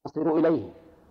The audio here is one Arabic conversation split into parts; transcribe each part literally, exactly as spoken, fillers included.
نصير إليه.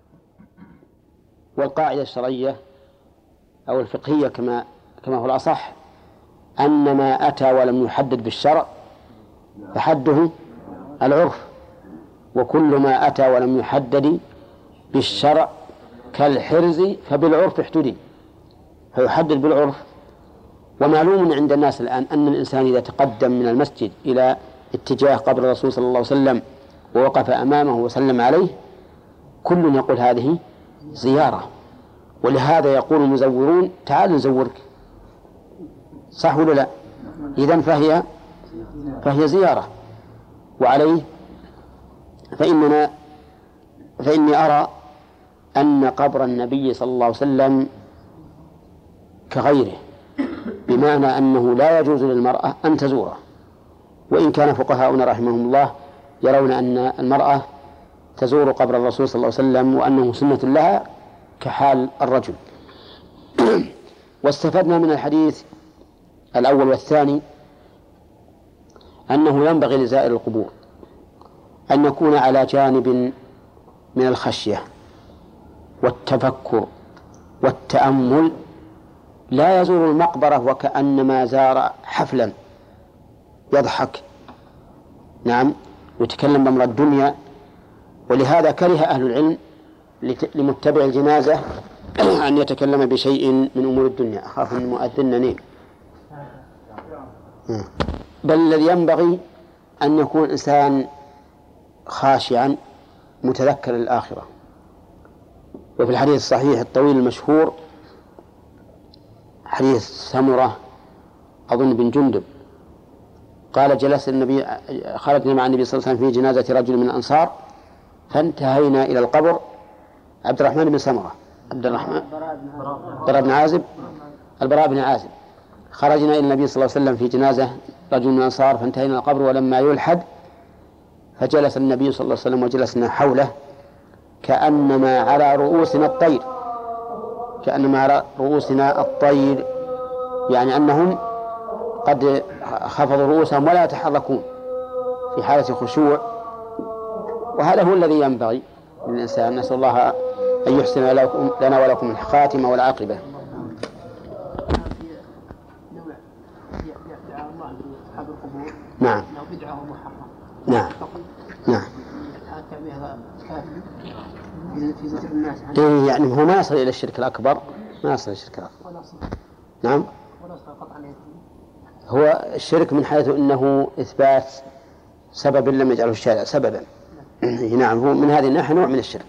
والقاعدة الشرعية أو الفقهية كما كما هو الأصح أن ما أتى ولم يحدد بالشرع فحده العرف، وكل ما أتى ولم يحدد بالشرع كالحرز فبالعرف احتدي، فيحدد بالعرف. ومعلوم عند الناس الآن أن الإنسان إذا تقدم من المسجد إلى اتجاه قبر الرسول صلى الله عليه وسلم ووقف أمامه وسلم عليه كل يقول هذه زيارة، ولهذا يقول المزورون تعال نزورك، صح ولا لا؟ إذن فهي فهي زيارة. وعليه فإننا فإني أرى أن قبر النبي صلى الله عليه وسلم كغيره، بمعنى أنه لا يجوز للمرأة أن تزوره، وإن كان فقهاؤنا رحمهم الله يرون أن المرأة تزور قبر الرسول صلى الله عليه وسلم وأنه سنة لها كحال الرجل. واستفدنا من الحديث الأول والثاني أنه ينبغي لزائر القبور أن يكون على جانب من الخشية والتفكر والتأمل، لا يزور المقبرة وكأنما زار حفلا يضحك نعم ويتكلم بأمر الدنيا. ولهذا كره أهل العلم لمتبع الجنازة أن يتكلم بشيء من أمور الدنيا، أخاف من المؤذن نيم. بل الذي ينبغي أن يكون إنسان خاشعا متذكر الآخرة. وفي الحديث الصحيح الطويل المشهور حديث سمرة أظن بن جندب قال جلس النبي خرجنا مع النبي صلى الله عليه وسلم في جنازة رجل من الأنصار فانتهينا إلى القبر عبد الرحمن بن سمرة عبد الرحمن براء بن عازب البراء بن عازب خرجنا إلى النبي صلى الله عليه وسلم في جنازة رجل من الأنصار فانتهينا إلى القبر ولما يلحد فجلس النبي صلى الله عليه وسلم وجلسنا حوله كأنما على رؤوسنا الطير كأنما على رؤوسنا الطير يعني أنهم قد خفضوا رؤوسهم ولا يتحركون في حالة خشوع. وهذا هو الذي ينبغي للإنسان. نسأل الله أن يحسن لنا ولكم الخاتمة والعاقبة. نعم نعم نعم إيه يعني هو ما يصل إلى الشرك الأكبر، ما يصل إلى الشرك الأكبر. نعم هو الشرك من حيث أنه إثبات سبب لم يجعله الشارع سببا. نعم هو من هذه الناحية نوع من الشرك.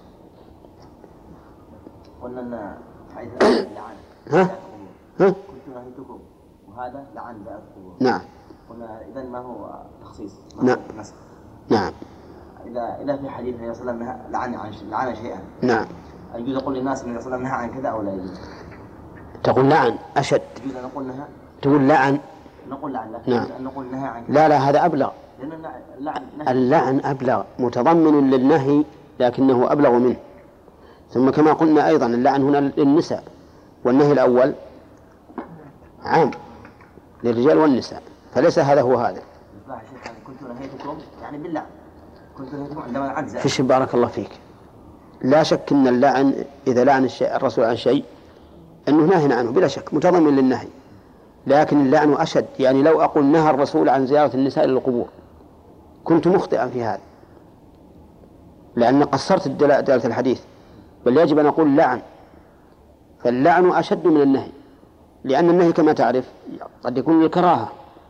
قلنا أن حيث اللعان ها ها كنت نهيتكم وهذا لعن بأذكر. نعم قلنا إذن ما هو تخصيص نعم نعم إذا إذا في حديث النبي صلى الله عليه وسلم لعن عن لعن شيئا نعم يجوز أقول للناس النبي صلى الله عليه وسلم نهى عن كذا أو لا يجوز؟ تقول لعن أشد. يجوز أن نقول نهى؟ تقول لعن نقول لعن لا نعم. أن نقول نهى عن كذا. لا لا هذا أبلغ. لأن اللعن اللعن أبلغ متضمن للنهي لكنه أبلغ منه. ثم كما قلنا أيضا اللعن هنا للنساء والنهي الأول عام للرجال والنساء فليس هذا هو هذا. كنت نهيتكم يعني باللعن كنت نهيتكم عندما عجز. فيش بارك الله فيك. لا شك أن اللعن إذا لعن الشيء الرسول عن شيء أنه ناهي عنه بلا شك متضمن للنهي، لكن اللعن أشد. يعني لو أقول نهى الرسول عن زيارة النساء للقبور كنت مخطئا في هذا لأن قصرت دلالة الحديث، بل يجب أن أقول لعن. فاللعن أشد من النهي لأن النهي كما تعرف قد يكون للكراهة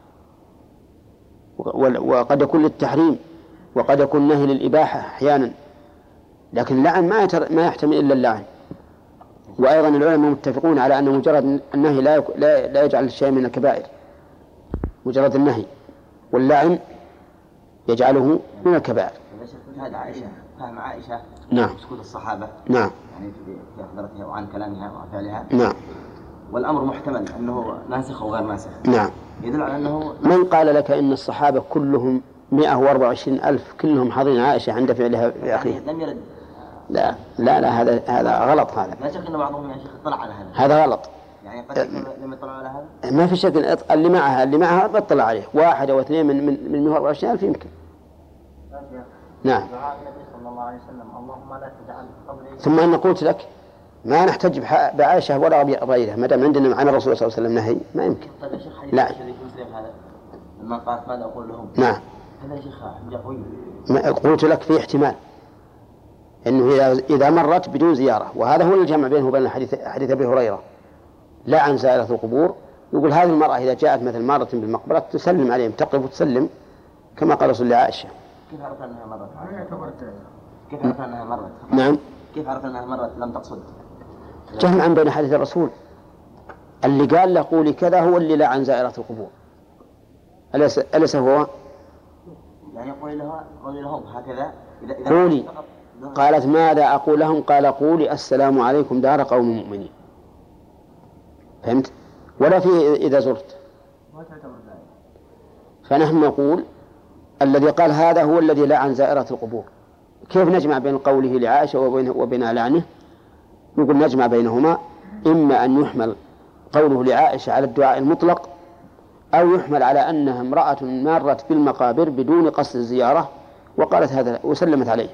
وقد يكون للتحريم وقد يكون نهي للإباحة أحيانا، لكن اللعن ما ما يحتمل إلا اللعن. وأيضا العلماء متفقون على أن مجرد النهي لا لا, لا يجعل الشيء من الكبائر، مجرد النهي واللعن يجعله من الكبائر. هذا عائشة فهم عائشة نعم سكوت الصحابة نعم يعني في حضرتها وعن كلامها وعن فعلها نعم والأمر محتمل أنه ناسخ أو غير ناسخ. نعم يدل على أنه من قال لك إن الصحابة كلهم مئة وأربعة وعشرين ألف كلهم حاضرين عائشة عند فعلها في أخيه؟ لم يرد. لا لا لا هذا هذا غلط. هذا لا شك أن بعضهم يا شيخ اطلع على هذا. هذا غلط. يعني قد يكون لم يطلع على هذا. ما في شك اللي معها اللي معها بطلع عليه واحد أو اثنين من من من مئة وأربعة وعشرين ألف يمكن. نعم. دعاء النبي صلى الله عليه وسلم اللهم لا تجعل قبري. ثم أنا قلت لك ما نحتج بعائشة ولا غيرها ما دام عندنا عن الرسول صلى الله عليه وسلم نهي ما يمكن. طيب يا شيخ حديث لا. عائشة في مسلم هذا لما قالت ماذا أقول لهم؟ نعم. هذا يا شيخ حجة قوية. قلت لك في احتمال أنه إذا مرت بدون زيارة، وهذا هو الجمع بينه وبين حديث حديث أبي هريرة لا عن زائرة القبور. يقول هذه المرأة إذا جاءت مثل مرة بالمقبرة تسلم عليهم، تقف وتسلم كما قال رسول الله عائشة. كيف عرفت أنها مرت؟ كيف عرفت أنها مرت؟ نعم. كيف عرفت أنها مرت لم تقصد؟ جمعا بين حديث الرسول، اللي قال له قولي كذا هو اللي لا عن زائرة القبور، أليس أليس هو؟ يعني قولي لها قولي لهم هكذا إذا إذا قولي. قالت ماذا أقول لهم؟ قال قولي السلام عليكم دار قوم مؤمنين. فهمت؟ ولا في إذا زرت. فنحن نقول الذي قال هذا هو الذي لا عن زائرة القبور. كيف نجمع بين قوله لعائشة وبين وبين لعنه؟ نقول نجمع بينهما، إما أن يحمل قوله لعائشة على الدعاء المطلق، أو يحمل على أنها امرأة مارت بالمقابر بدون قصد الزيارة وقالت هذا وسلمت عليه.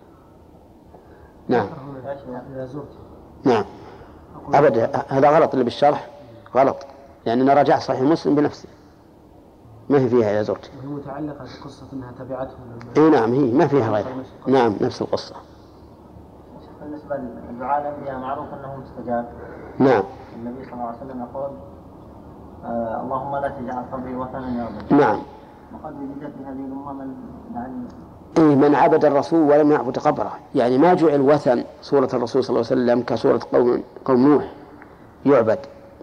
نعم. نعم. أبدا هذا غلط اللي بالشرح غلط، لأننا رجع صحيح مسلم بنفسه ما هي فيها إذا زرت. هي متعلقة بقصة أنها تبعته. إيه نعم هي ما فيها غير. نعم نفس القصة. بالنسبة للدعاء الأنبياء معروف أنه مستجاب. نعم. النبي صلى الله عليه وسلم يقول آه اللهم لا تجعل قبري وثنا يعبد. نعم. وقد وجد في هذه الأمة من يعني إيه من عبد الرسول ولم يعبد قبره، يعني ما جعل وثن صورة الرسول صلى الله عليه وسلم كصورة قوم قوم نوح يعبد.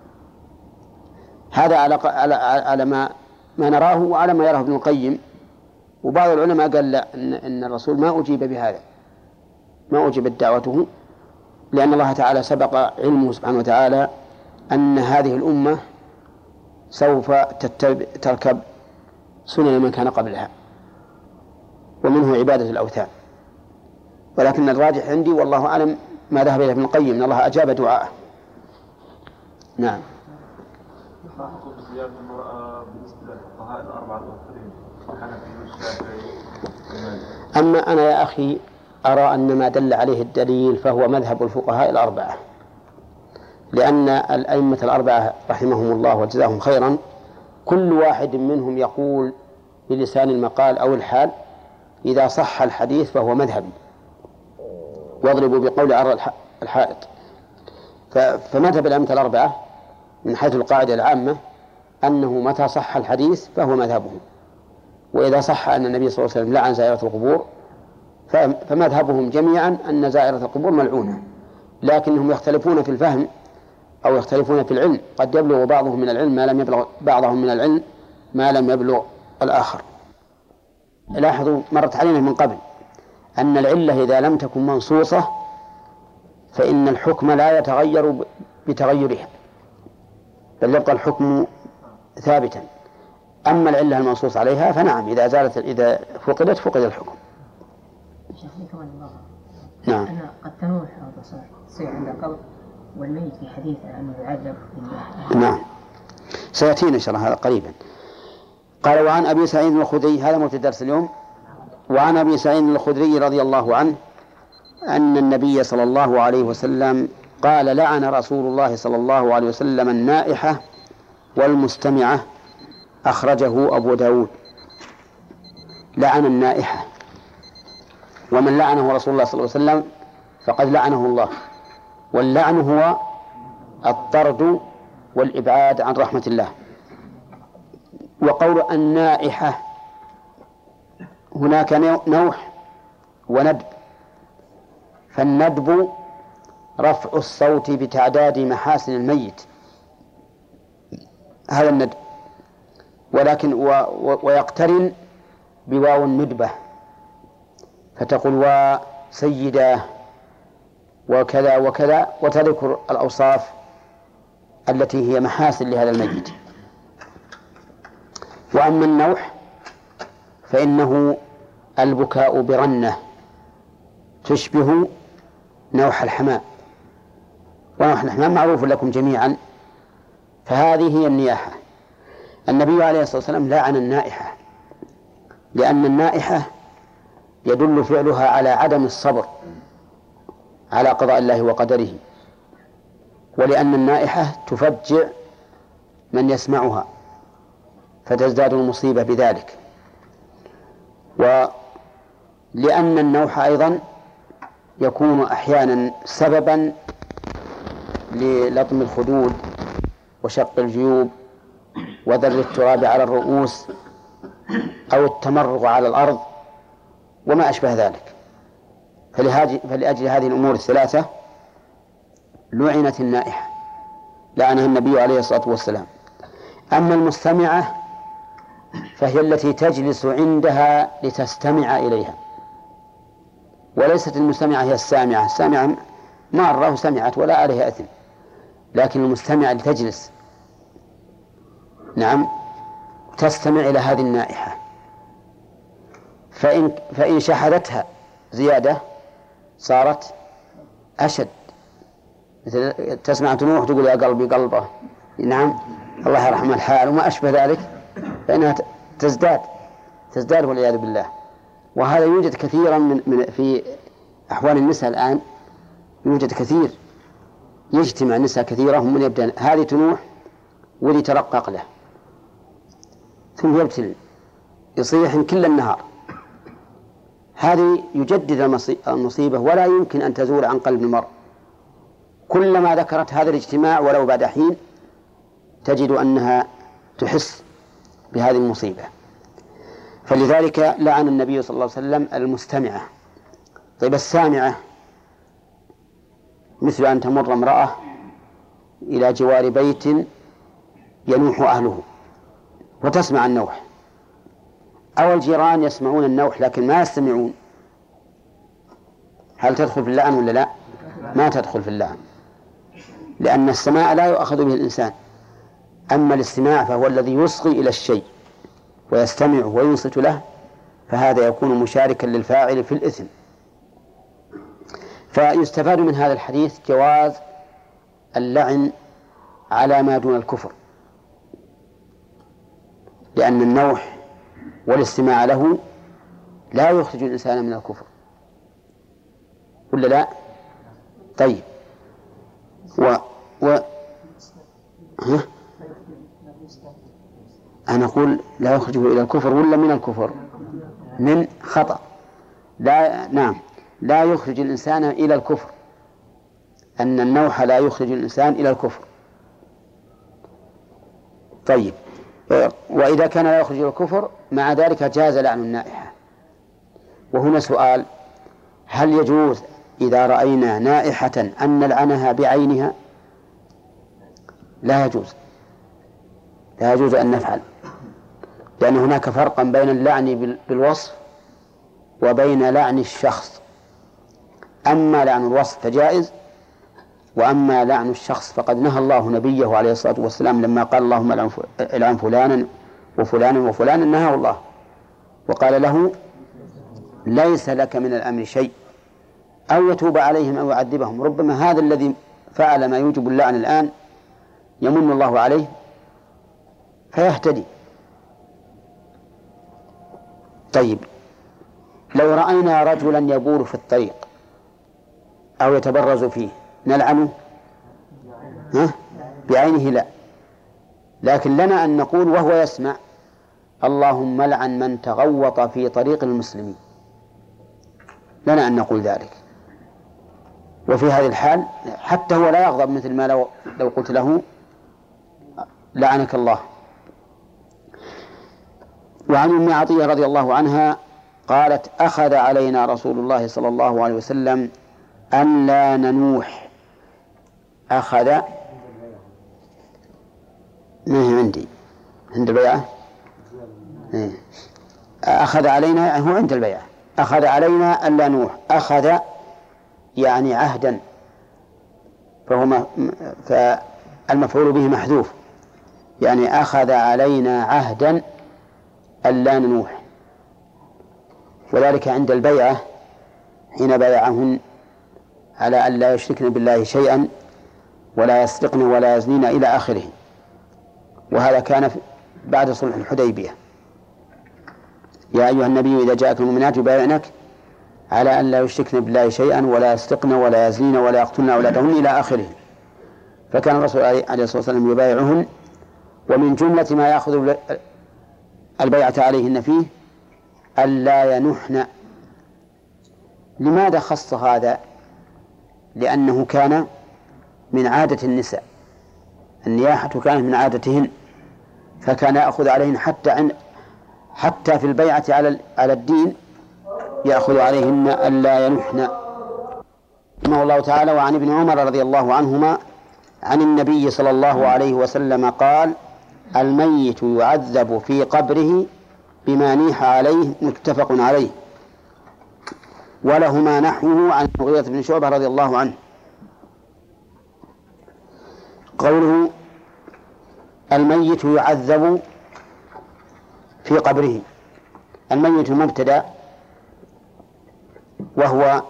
هذا على على على ما ما نراه وعلى ما يراه ابن القيم، وبعض العلماء قال لا إن, إن الرسول ما أجيب بهذا، ما أجيبت دعوته، لأن الله تعالى سبق علمه سبحانه وتعالى أن هذه الأمة سوف تركب سنن من كان قبلها، ومنه عبادة الأوثان. ولكن الراجح عندي والله أعلم ما ذهب إليه ابن القيم أن الله أجاب دعاءه. نعم. ما حكم زيارة المرأة بالنسبة للفقهاء الأربعة الآخرين الحنفي والشافعي؟ أما أنا يا أخي أرى أن ما دل عليه الدليل فهو مذهب الفقهاء الأربعة، لأن الأئمة الأربعة رحمهم الله وجزاهم خيرا كل واحد منهم يقول بلسان المقال أو الحال إذا صح الحديث فهو مذهبي، واضربوا بقول عرى الحائط. فمذهب الأئمة الأربعة من حيث القاعدة العامة أنه متى صح الحديث فهو مذهبه، وإذا صح أن النبي صلى الله عليه وسلم لعن زائرة القبور فمذهبهم جميعا أن زائرة القبور ملعونة، لكنهم يختلفون في الفهم أو يختلفون في العلم، قد يبلغ بعضهم من العلم ما لم يبلغ بعضهم من العلم ما لم يبلغ الآخر. لاحظوا مرت علينا من قبل أن العلة إذا لم تكن منصوصة فإن الحكم لا يتغير بتغيرها، بل يبقى الحكم ثابتا. أما العلة المنصوص عليها فنعم إذا زالت إذا فقدت فقد الحكم. نعم. أن قد تنوح أو تصير عند القبر والميت في حديث أنه يعذب بالله. نعم سيأتينا إن شاء الله هذا قريبا. قال وعن أبي سعيد الخدري، هذا موت الدرس اليوم. وعن أبي سعيد الخدري رضي الله عنه أن النبي صلى الله عليه وسلم قال لعن رسول الله صلى الله عليه وسلم النائحة والمستمعة، أخرجه أبو داود. لعن النائحة، ومن لعنه رسول الله صلى الله عليه وسلم فقد لعنه الله، واللعن هو الطرد والإبعاد عن رحمة الله. وقول النائحة هناك نوح وندب، فالندب رفع الصوت بتعداد محاسن الميت، هذا الندب، ولكن و و ويقترن بواو الندبة، فتقول وسيداه وكذا وكذا، وتذكر الأوصاف التي هي محاسن لهذا الميت. وأما النوح فإنه البكاء برنة تشبه نوح الحمام، ونوح الحمام معروف لكم جميعا، فهذه هي النياحة. النبي عليه الصلاة والسلام لعن النائحة، لأن النائحة يدل فعلها على عدم الصبر على قضاء الله وقدره، ولأن النائحة تفجع من يسمعها فتزداد المصيبة بذلك، ولأن النوح أيضا يكون أحيانا سببا للطم الخدود وشق الجيوب وذر التراب على الرؤوس أو التمرغ على الأرض وما أشبه ذلك. فلأجل هذه الأمور الثلاثة لعنت النائحة، لعنها النبي عليه الصلاة والسلام. أما المستمعة فهي التي تجلس عندها لتستمع إليها، وليست المستمعة هي السامعة. السامعة مرة سمعت ولا عليها أثم، لكن المستمعة لتجلس نعم تستمع إلى هذه النائحة، فإن, فإن شحذتها زيادة صارت أشد، مثل تسمع تنوح تقول يا قلبي قلبه نعم الله يرحم الحال وما أشبه ذلك، فإنها تزداد تزداد والعياذ بالله. وهذا يوجد كثيرا من, من في أحوال النساء الآن، يوجد كثير يجتمع النساء كثيرة هم من يبدأ هذه تنوح واللي ترقق له ثم يبتل يصيح كل النهار. هذه يجدد المصيبة ولا يمكن أن تزول عن قلب المرء. كلما ذكرت هذا الاجتماع ولو بعد حين تجد أنها تحس بهذه المصيبة. فلذلك لعن النبي صلى الله عليه وسلم المستمعة. طيب السامعة مثل أن تمر امرأة إلى جوار بيت ينوح أهله وتسمع النوح، أو الجيران يسمعون النوح لكن ما يستمعون، هل تدخل في اللعن ولا لا؟ ما تدخل في اللعن، لأن السماع لا يؤخذ به الإنسان. أما الاستماع فهو الذي يصغي إلى الشيء ويستمع وينصت له، فهذا يكون مشاركا للفاعل في الإثم. فيستفاد من هذا الحديث جواز اللعن على ما دون الكفر، لأن النوح والاستماع له لا يخرج الإنسان من الكفر ولا لا؟ طيب و... و... ها؟ أنا أقول لا يخرجه إلى الكفر ولا من الكفر؟ من خطأ. لا نعم لا يخرج الإنسان إلى الكفر، أن النوح لا يخرج الإنسان إلى الكفر. طيب وإذا كان لا يخرج إلى الكفر مع ذلك جاز لعن النائحة. وهنا سؤال: هل يجوز إذا رأينا نائحة أن نلعنها بعينها؟ لا يجوز، لا يجوز أن نفعل، لأن هناك فرقا بين اللعن بالوصف وبين لعن الشخص. أما لعن الوصف فجائز، وأما لعن الشخص فقد نهى الله نبيه عليه الصلاة والسلام لما قال اللهم العن فلانا وفلانا وفلانا، نهاه الله وقال له ليس لك من الأمر شيء، أو يتوب عليهم أو يعذبهم. ربما هذا الذي فعل ما يوجب اللعن الآن يمن الله عليه فيهتدي. طيب لو رأينا رجلا يبول في الطريق أو يتبرز فيه نلعنه؟ ها؟ بعينه لا، لكن لنا أن نقول وهو يسمع اللهم لعن من تغوط في طريق المسلمين، لنا أن نقول ذلك. وفي هذه الحال حتى هو لا يغضب، مثل ما لو, لو قلت له لعنك الله. وعن أم عطية رضي الله عنها قالت أخذ علينا رسول الله صلى الله عليه وسلم أن لا ننوح. أخذ ما هي عندي عند البيعة، أخذ علينا هو عند البيعة، أخذ علينا أن لا نوح. أخذ يعني عهدا، فهو فالمفعول به محذوف، يعني أخذ علينا عهدا أن لا ننوح، وذلك عند البيعة حين بايعهن على أن لا يشركن بالله شيئا ولا يسرقن ولا يزنين إلى آخره. وهذا كان بعد صلح الحديبية: يا أيها النبي إذا جاءك المؤمنات يبايعنك على أن لا يشركن بالله شيئا ولا يسرقن ولا يزنين ولا يقتلن أولادهن إلى آخره. فكان الرسول عليه الصلاة والسلام يبايعهن، ومن جملة ما يأخذ البيعة عليهن فيه ألا ينحن. لماذا خص هذا؟ لأنه كان من عادة النساء، النياحة كانت من عادتهن، فكان يأخذ عليهن حتى عن حتى في البيعة على على الدين يأخذ عليهن ألا ينحن. رحمه الله تعالى. وعن ابن عمر رضي الله عنهما عن النبي صلى الله عليه وسلم قال: الميت يعذب في قبره بما نيح عليه، متفق عليه. ولهما نحوه عن المغيرة بن شعبة رضي الله عنه. قوله الميت يعذب في قبره، الميت مبتدأ وهو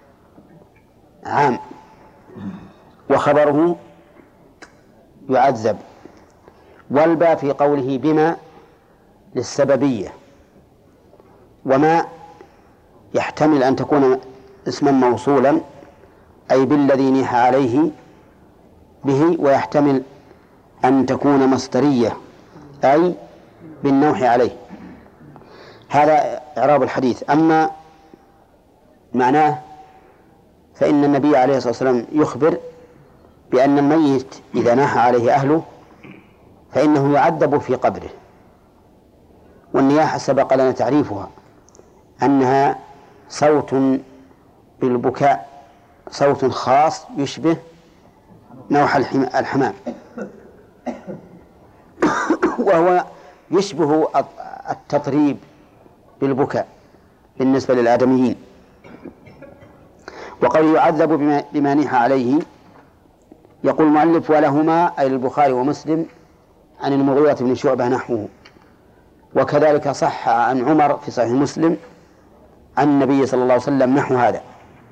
عام، وخبره يعذب، والباء في قوله بما للسببية، وما يحتمل أن تكون اسما موصولا أي بالذي نيح عليه به، ويحتمل أن تكون مصدرية أي بالنوح عليه. هذا إعراب الحديث. أما معناه فإن النبي عليه الصلاة والسلام يخبر بأن الميت إذا ناح عليه أهله فإنه يعذب في قبره. والنياحة سبق لنا تعريفها أنها صوت بالبكاء، صوت خاص يشبه نوح الحمام، وهو يشبه التطريب بالبكاء بالنسبة للآدميين. وقال يعذب بما نيح عليه، يقول المؤلف ولهما أي البخاري ومسلم عن المغيرة بن شعبة نحوه. وكذلك صح عن عمر في صحيح مسلم عن النبي صلى الله عليه وسلم نحو هذا.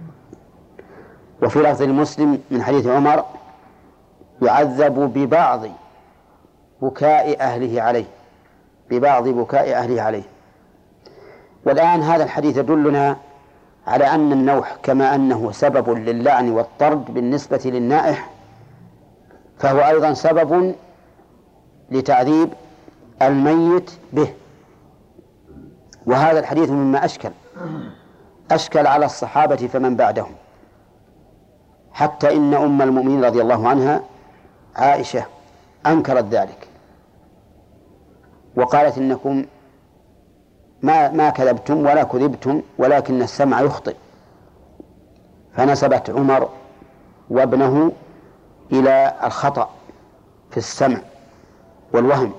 وفي لفظ المسلم من حديث عمر يعذب ببعض بكاء أهله عليه، ببعض بكاء أهله عليه. والآن هذا الحديث يدلنا على أن النوح كما أنه سبب للعن والطرد بالنسبة للنائح، فهو أيضا سبب لتعذيب الميت به. وهذا الحديث مما أشكل أشكل على الصحابة فمن بعدهم، حتى إن أم المؤمنين رضي الله عنها عائشة أنكرت ذلك وقالت إنكم ما ما كذبتم ولا كذبتم ولكن السمع يخطئ، فنسبت عمر وابنه إلى الخطأ في السمع والوهم،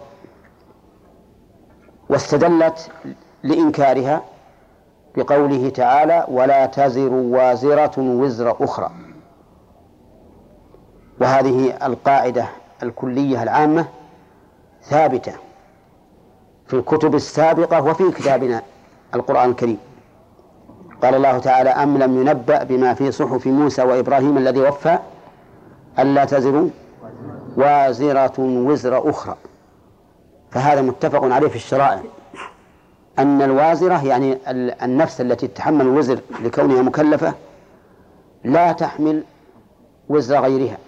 واستدلت لإنكارها بقوله تعالى ولا تزر وازرة وزر أخرى. وهذه القاعدة الكلية العامة ثابتة في الكتب السابقة وفي كتابنا القرآن الكريم. قال الله تعالى أم لم ينبأ بما في صحف موسى وإبراهيم الذي وفى ألا تزر وازرة وزر أخرى. فهذا متفق عليه في الشرائع أن الوازرة يعني النفس التي تتحمل الوزر لكونها مكلفة لا تحمل وزر غيرها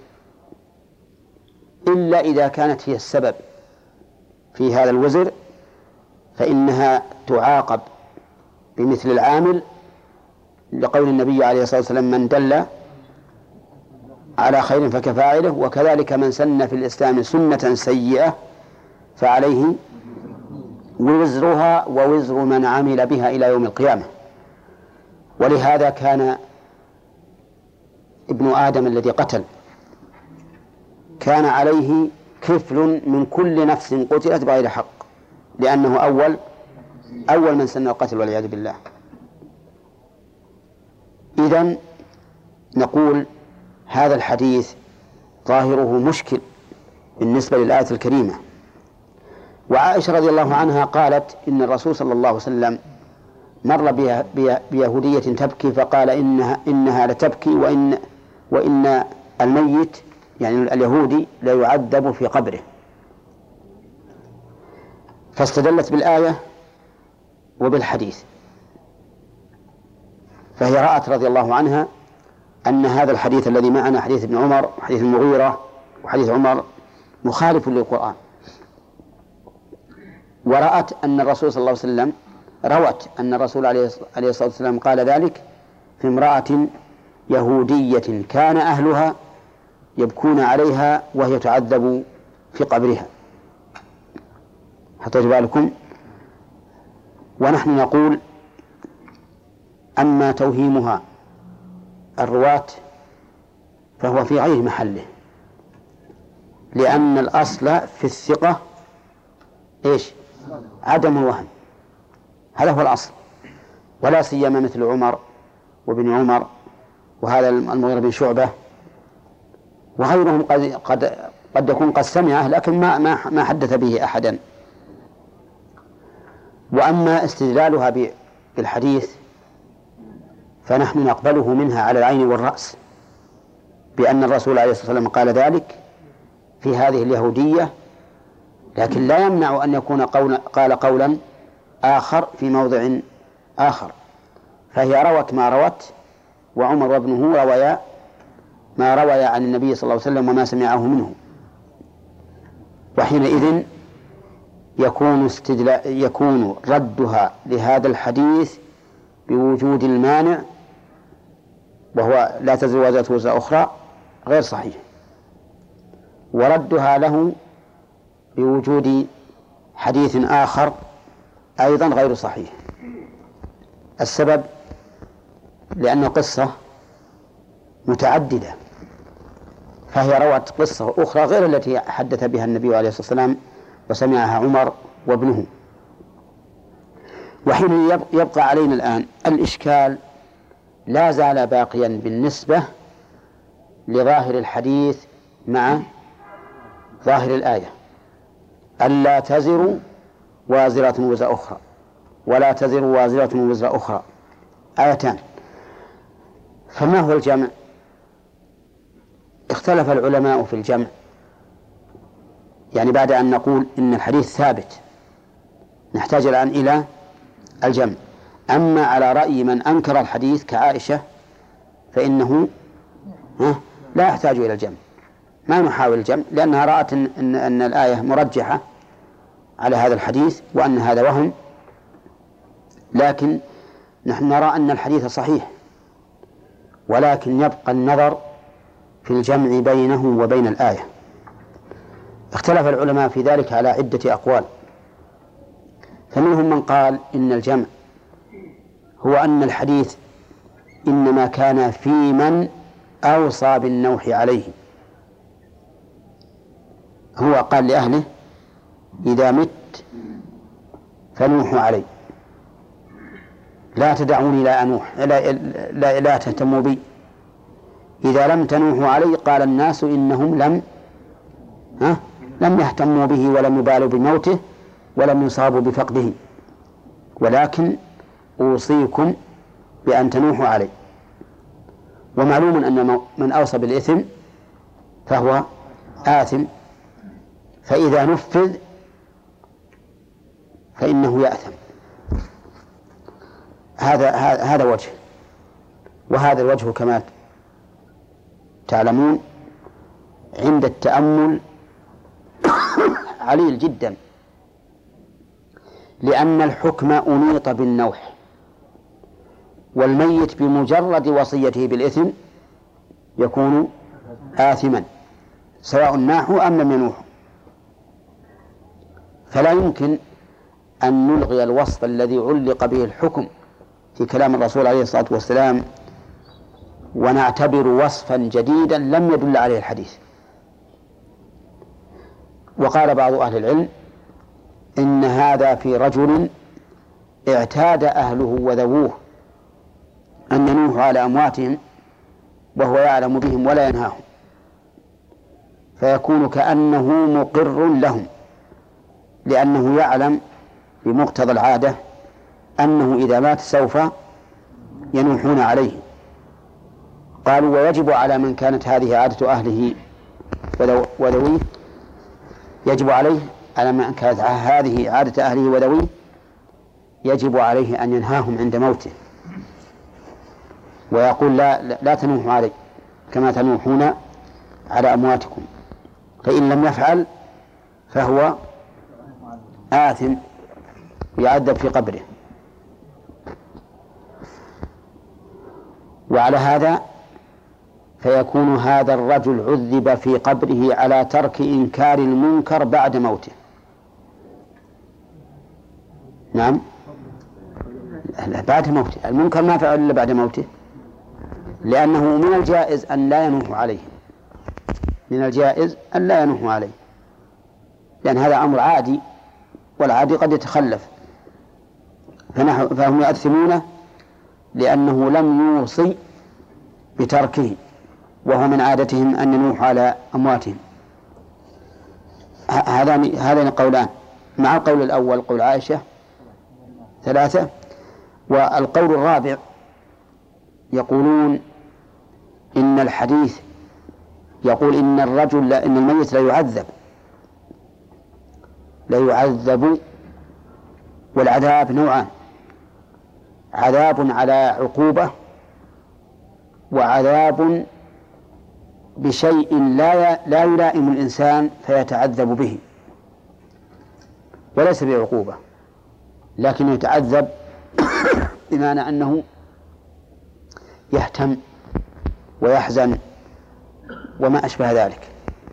إلا إذا كانت هي السبب في هذا الوزر، فإنها تعاقب بمثل العامل، لقول النبي عليه الصلاة والسلام من دل على خير فكفاعله، وكذلك من سن في الإسلام سنة سيئة فعليه وزرها ووزر من عمل بها إلى يوم القيامة. ولهذا كان ابن آدم الذي قتل كان عليه كفل من كل نفس قتلت بغير حق، لأنه أول أول من سن القتل والعياذ بالله. إذن نقول هذا الحديث ظاهره مشكل بالنسبة للآية الكريمة. وعائشة رضي الله عنها قالت إن الرسول صلى الله عليه وسلم مر بيهودية تبكي فقال إنها, إنها لتبكي وإن, وإن الميت يعني اليهودي لا يعذب في قبره، فاستدلت بالآية وبالحديث. فهي رأت رضي الله عنها أن هذا الحديث الذي معنا حديث ابن عمر وحديث المغيرة وحديث عمر مخالف للقرآن، ورأت أن الرسول صلى الله عليه وسلم روت أن الرسول عليه الصلاة والسلام قال ذلك في امرأة يهودية كان أهلها يبكون عليها وهي تعذب في قبرها. حطيت بالكم؟ ونحن نقول أما توهيمها الرواة فهو في غير محله، لأن الأصل في الثقة إيش؟ عدم الوهم، هذا هو الأصل، ولا سيما مثل عمر وابن عمر وهذا المغيرة بن شعبة وغيرهم قد قد قد يكون قد سمعه لكن ما ما ما حدث به أحدا. وأما استدلالها بالحديث فنحن نقبله منها على العين والرأس، بأن الرسول عليه الصلاة والسلام قال ذلك في هذه اليهودية، لكن لا يمنع أن يكون قول قال قولا آخر في موضع آخر. فهي روت ما روت، وعمر وابنه رويا ما روي عن النبي صلى الله عليه وسلم وما سمعه منه، وحينئذ يكون استدلا يكون ردها لهذا الحديث بوجود المانع وهو لا تزر وازرة وزر أخرى غير صحيح، وردها له بوجود حديث آخر أيضا غير صحيح. السبب لأن القصة متعددة، فهي روت قصة أخرى غير التي حدث بها النبي عليه الصلاة والسلام وسمعها عمر وابنه. وحين يبقى علينا الآن الإشكال لا زال باقيا بالنسبة لظاهر الحديث مع ظاهر الآية، ألا تزر وازرة وزر أخرى ولا تزر وازرة وزر أخرى، آيتان. فما هو الجمع؟ اختلف العلماء في الجمع، يعني بعد أن نقول إن الحديث ثابت نحتاج الآن إلى الجمع. أما على رأي من أنكر الحديث كعائشة فإنه لا يحتاج إلى الجمع، ما نحاول الجمع، لأنها رأت إن, إن, أن الآية مرجحة على هذا الحديث وأن هذا وهم، لكن نحن نرى أن الحديث صحيح، ولكن يبقى النظر في الجمع بينه وبين الآية. اختلف العلماء في ذلك على عدة أقوال، فمنهم من قال إن الجمع هو أن الحديث إنما كان في من أوصى بالنوح عليه، هو قال لأهله إذا مت فنوحوا علي، لا تدعوني لا أنوح، لا, لا, لا تهتموا بي، إذا لم تنوحوا علي قال الناس إنهم لم ها لم يهتموا به ولم يبالوا بموته ولم يصابوا بفقده، ولكن أوصيكم بأن تنوحوا علي. ومعلوم أن من أوصى بالإثم فهو آثم، فإذا نفذ فإنه يأثم. هذا هذا وجه، وهذا الوجه كما تعلمون عند التأمل عليل جدا، لأن الحكم أنيط بالنوح، والميت بمجرد وصيته بالإثم يكون آثما سواء ناحوا أم لم ينوحوا. فلا يمكن أن نلغي الوصف الذي علق به الحكم في كلام الرسول عليه الصلاة والسلام ونعتبر وصفا جديدا لم يدل عليه الحديث. وقال بعض أهل العلم إن هذا في رجل اعتاد أهله وذووه أن ينوحوا على أمواتهم وهو يعلم بهم ولا ينهاهم، فيكون كأنه مقر لهم، لأنه يعلم بمقتضى العادة أنه إذا مات سوف ينوحون عليه. قالوا ويجب على من كانت هذه عادة أهله وذويه، يجب عليه على من كانت هذه عادة أهله وذويه يجب عليه أن ينهاهم عند موته. ويقول لا, لا, لا تنوحوا علي كما تنوحون على أمواتكم، فإن لم يفعل فهو آثم يعذب في قبره. وعلى هذا فيكون هذا الرجل عذب في قبره على ترك إنكار المنكر بعد موته. نعم، بعد موته، المنكر ما فعل إلا بعد موته، لأنه من الجائز أن لا ينوح عليه، من الجائز أن لا ينوح عليه، لأن هذا أمر عادي، والعادي قد يتخلف، فهم يأثمونه لأنه لم يوصي بتركه، وهو من عادتهم أن ينوح على أمواتهم. هذان هذين قولان، مع القول الأول قول عائشة ثلاثة، والقول الرابع يقولون إن الحديث يقول إن الرجل لا إن الميت لا يعذب لا يعذب والعذاب نوعان: عذاب على عقوبة، وعذاب بشيء لا لا يلائم الإنسان فيتعذب به، وليس بعقوبة لكن يتعذب بمعنى أنه يهتم ويحزن وما أشبه ذلك.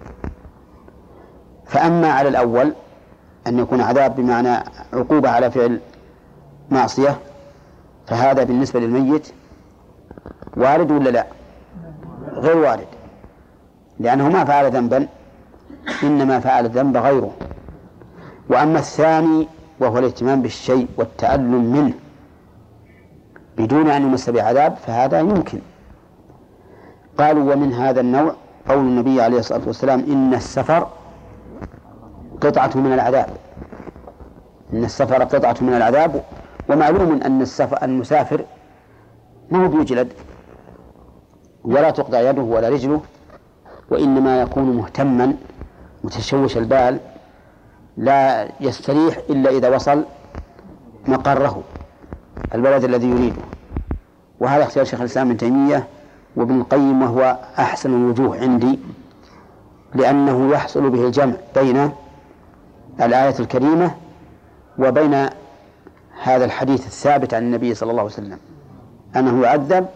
فأما على الأول أن يكون عذاب بمعنى عقوبة على فعل معصية، فهذا بالنسبة للميت وارد ولا لا؟ غير وارد، لأنه ما فعل ذنبا، إنما فعل الذنب غيره. وأما الثاني وهو الاهتمام بالشيء والتألم منه بدون أن يمس بعذاب فهذا يمكن. قالوا ومن هذا النوع قول النبي عليه الصلاة والسلام إن السفر قطعة من العذاب، إن السفر قطعة من العذاب. ومعلوم أن السفر المسافر ما هو بيجلد ولا تقطع يده ولا رجله، وإنما يكون مهتما متشوش البال لا يستريح إلا إذا وصل مقره البلد الذي يريده. وهذا اختيار شيخ الإسلام ابن تيمية وابن القيم، وهو أحسن الوجوه عندي، لأنه يحصل به الجمع بين الآية الكريمة وبين هذا الحديث الثابت عن النبي صلى الله عليه وسلم أنه يعذب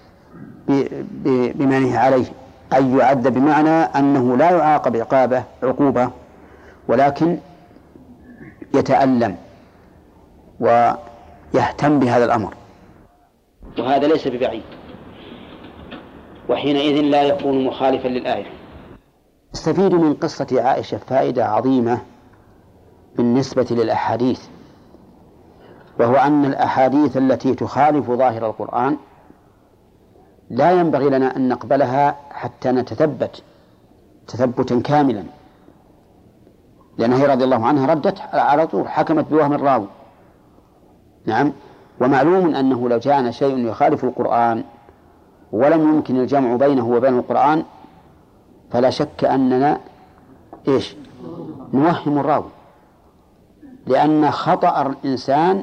بما نهي عليه، أي يعذب بمعنى أنه لا يعاقب عقابه عقوبة ولكن يتألم ويهتم بهذا الأمر، وهذا ليس ببعيد، وحينئذ لا يكون مخالفا للآية. نستفيد من قصة عائشة فائدة عظيمة بالنسبة للأحاديث، وهو أن الأحاديث التي تخالف ظاهر القرآن لا ينبغي لنا أن نقبلها حتى نتثبت تثبتا كاملا، لأنها رضي الله عنها ردت على طول، حكمت بوهم الراوي. نعم، ومعلوم أنه لو جاءنا شيء يخالف القرآن ولم يمكن الجمع بينه وبين القرآن فلا شك أننا إيش نوهم الراوي، لأن خطأ الإنسان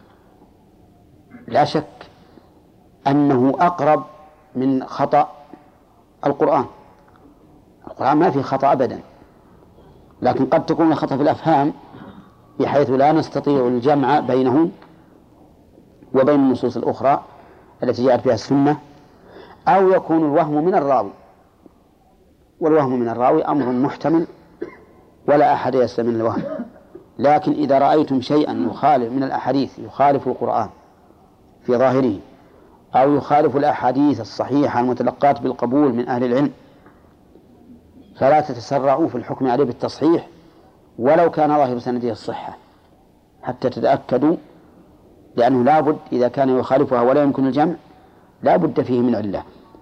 لا شك أنه أقرب من خطأ القرآن. القرآن ما فيه خطأ أبدا، لكن قد تكون الخطأ في الأفهام بحيث لا نستطيع الجمع بينه وبين النصوص الأخرى التي جاءت بها السنة، أو يكون الوهم من الراوي، والوهم من الراوي أمر محتمل ولا أحد يسلم من الوهم. لكن إذا رأيتم شيئا يخالف من الأحاديث يخالف القرآن في ظاهره، أو يخالف الأحاديث الصحيحة المتلقاة بالقبول من أهل العلم، فلا تتسرعوا في الحكم عليه بالتصحيح ولو كان ظاهر سنده الصحة حتى تتأكدوا، لأنه لا بد إذا كان يخالفها ولا يمكن الجمع لا بد فيه من علة.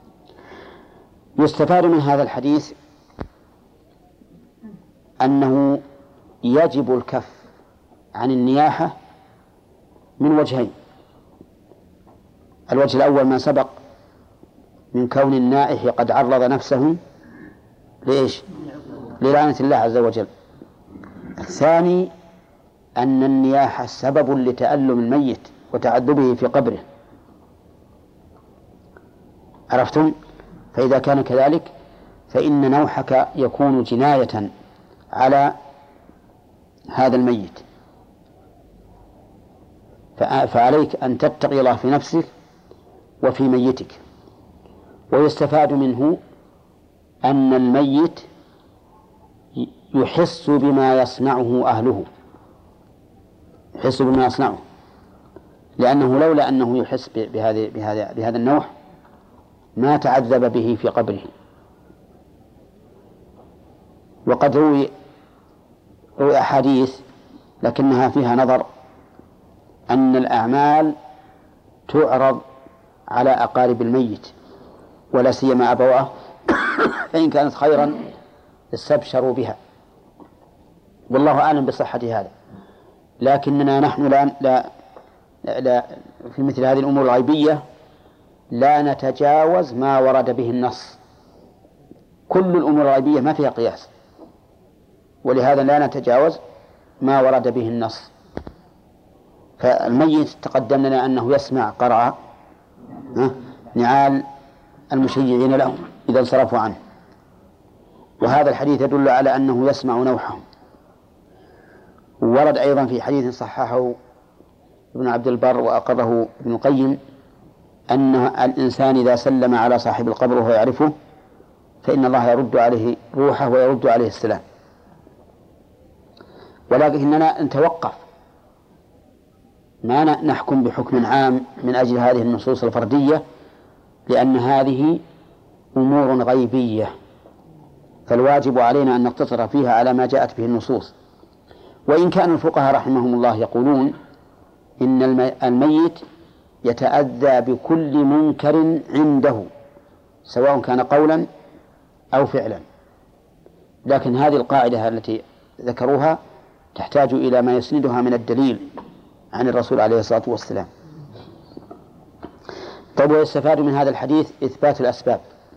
يستفاد من هذا الحديث أنه يجب الكف عن النياحة من وجهين: الوجه الأول ما سبق من كون النائح قد عرض نفسه لإيش؟ للعنة الله عز وجل. الثاني أن النياحة سبب لتألم الميت وتعذبه في قبره، عرفتم؟ فإذا كان كذلك فإن نوحك يكون جناية على هذا الميت، فعليك أن تتقي الله في نفسك وفي ميتك. ويستفاد منه أن الميت يحس بما يصنعه أهله، يحس بما يصنعه، لأنه لولا أنه يحس بهذا بهذا بهذا النوع ما تعذب به في قبره. وقد روي روي أحاديث لكنها فيها نظر، أن الأعمال تعرض على أقارب الميت ولا سيما أبواه، فإن كانت خيرا استبشروا بها، والله أعلم بصحة هذا. لكننا نحن لا, لا, لا في مثل هذه الأمور الغيبية لا نتجاوز ما ورد به النص. كل الأمور الغيبية ما فيها قياس، ولهذا لا نتجاوز ما ورد به النص. فالميت تقدم لنا أنه يسمع قرع نعال المشيعين له إذا انصرفوا عنه، وهذا الحديث يدل على أنه يسمع نوحهم. ورد أيضا في حديث صححه ابن عبد البر وأقره ابن القيم أن الإنسان إذا سلم على صاحب القبر وهو يعرفه فإن الله يرد عليه روحه ويرد عليه السلام. ولكننا نتوقف، ما نحكم بحكم عام من أجل هذه النصوص الفردية، لأن هذه أمور غيبية، فالواجب علينا أن نقتصر فيها على ما جاءت به النصوص. وإن كان الفقهاء رحمهم الله يقولون إن الميت يتأذى بكل منكر عنده سواء كان قولا أو فعلا، لكن هذه القاعدة التي ذكروها تحتاج إلى ما يسندها من الدليل عن الرسول عليه الصلاة والسلام. طيب، ويستفاد من هذا الحديث إثبات الأسباب.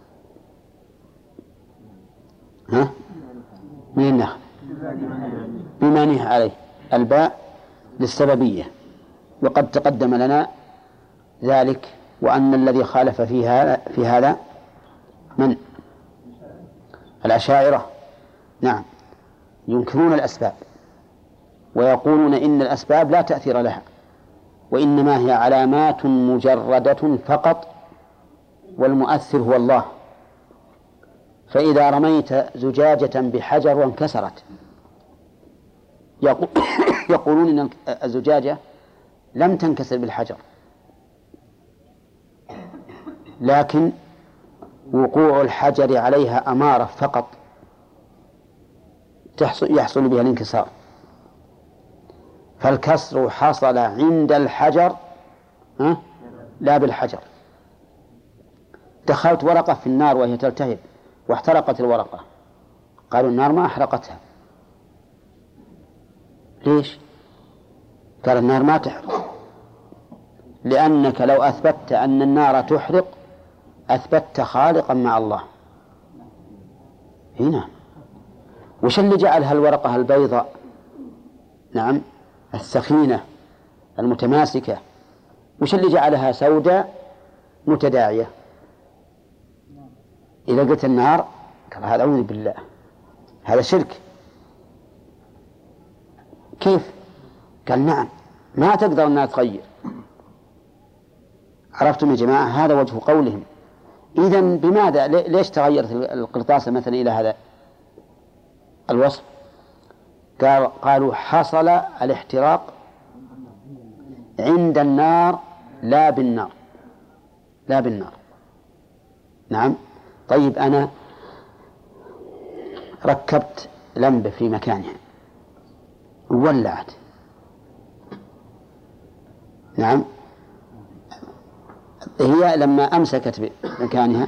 ها؟ من النخل بما نهى عليه، الباء للسببية، وقد تقدم لنا ذلك، وأن الذي خالف في هذا في هذا من الأشاعرة، نعم، ينكرون الأسباب ويقولون إن الأسباب لا تأثير لها، وإنما هي علامات مجردة فقط، والمؤثر هو الله. فإذا رميت زجاجة بحجر وانكسرت يقولون إن الزجاجة لم تنكسر بالحجر، لكن وقوع الحجر عليها أمارة فقط يحصل بها الانكسار، فالكسر حصل عند الحجر ها؟ لا بالحجر. دخلت ورقة في النار وهي تلتهب واحترقت الورقة، قالوا النار ما أحرقتها. ليش؟ قال النار ما تحرق، لأنك لو أثبتت أن النار تحرق أثبتت خالقا مع الله. هنا وش اللي جعلها الورقة البيضاء، نعم، السخينة المتماسكة، وش اللي جعلها سوداء متداعية؟ إذا قلت النار قال هذا أعوذ بالله، هذا شرك. كيف؟ قال نعم، ما تقدر أنها تغير. عرفتم يا جماعة؟ هذا وجه قولهم. إذن بماذا ليش تغيرت القرطاسة مثلا إلى هذا الوصف؟ قال قالوا حصل الاحتراق عند النار لا بالنار، لا بالنار. نعم. طيب، أنا ركبت لمبة في مكانها وولعت، نعم، هي لما أمسكت بمكانها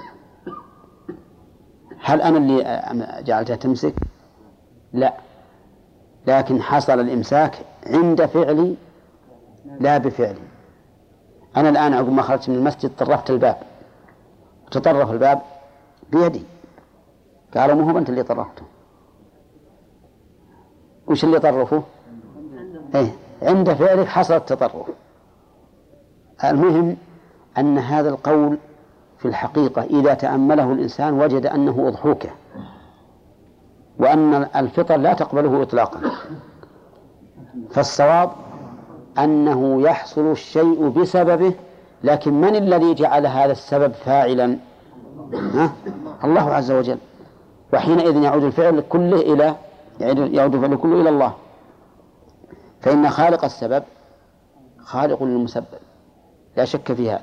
هل أنا اللي جعلتها تمسك؟ لا، لكن حصل الإمساك عند فعلي لا بفعلي. أنا الآن عقب ما خرجت من المسجد طرفت الباب، تطرف الباب بيدي، قالوا مو هو أنت اللي طرفته. وش اللي طرفه؟ إيه؟ عند فعلك حصل التطرف. المهم أن هذا القول في في الحقيقة إذا تأمله الإنسان وجد أنه أضحوكة، وأن الفطر لا تقبله إطلاقا. فالصواب أنه يحصل الشيء بسببه، لكن من الذي جعل هذا السبب فاعلا؟ ها؟ الله عز وجل. وحينئذ يعود الفعل كله إلى يعود الفعل كله إلى الله، فإن خالق السبب خالق للمسبب لا شك فيها.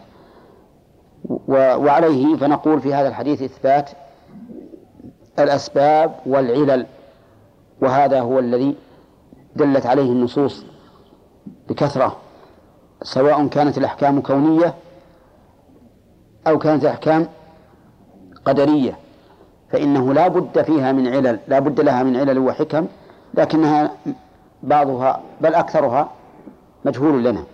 وعليه فنقول في هذا الحديث إثبات الأسباب والعلل، وهذا هو الذي دلت عليه النصوص بكثرة، سواء كانت الأحكام كونية أو كانت الأحكام قدرية، فإنه لا بد فيها من علل، لا بد لها من علل وحكم، لكنها بعضها بل أكثرها مجهول لنا.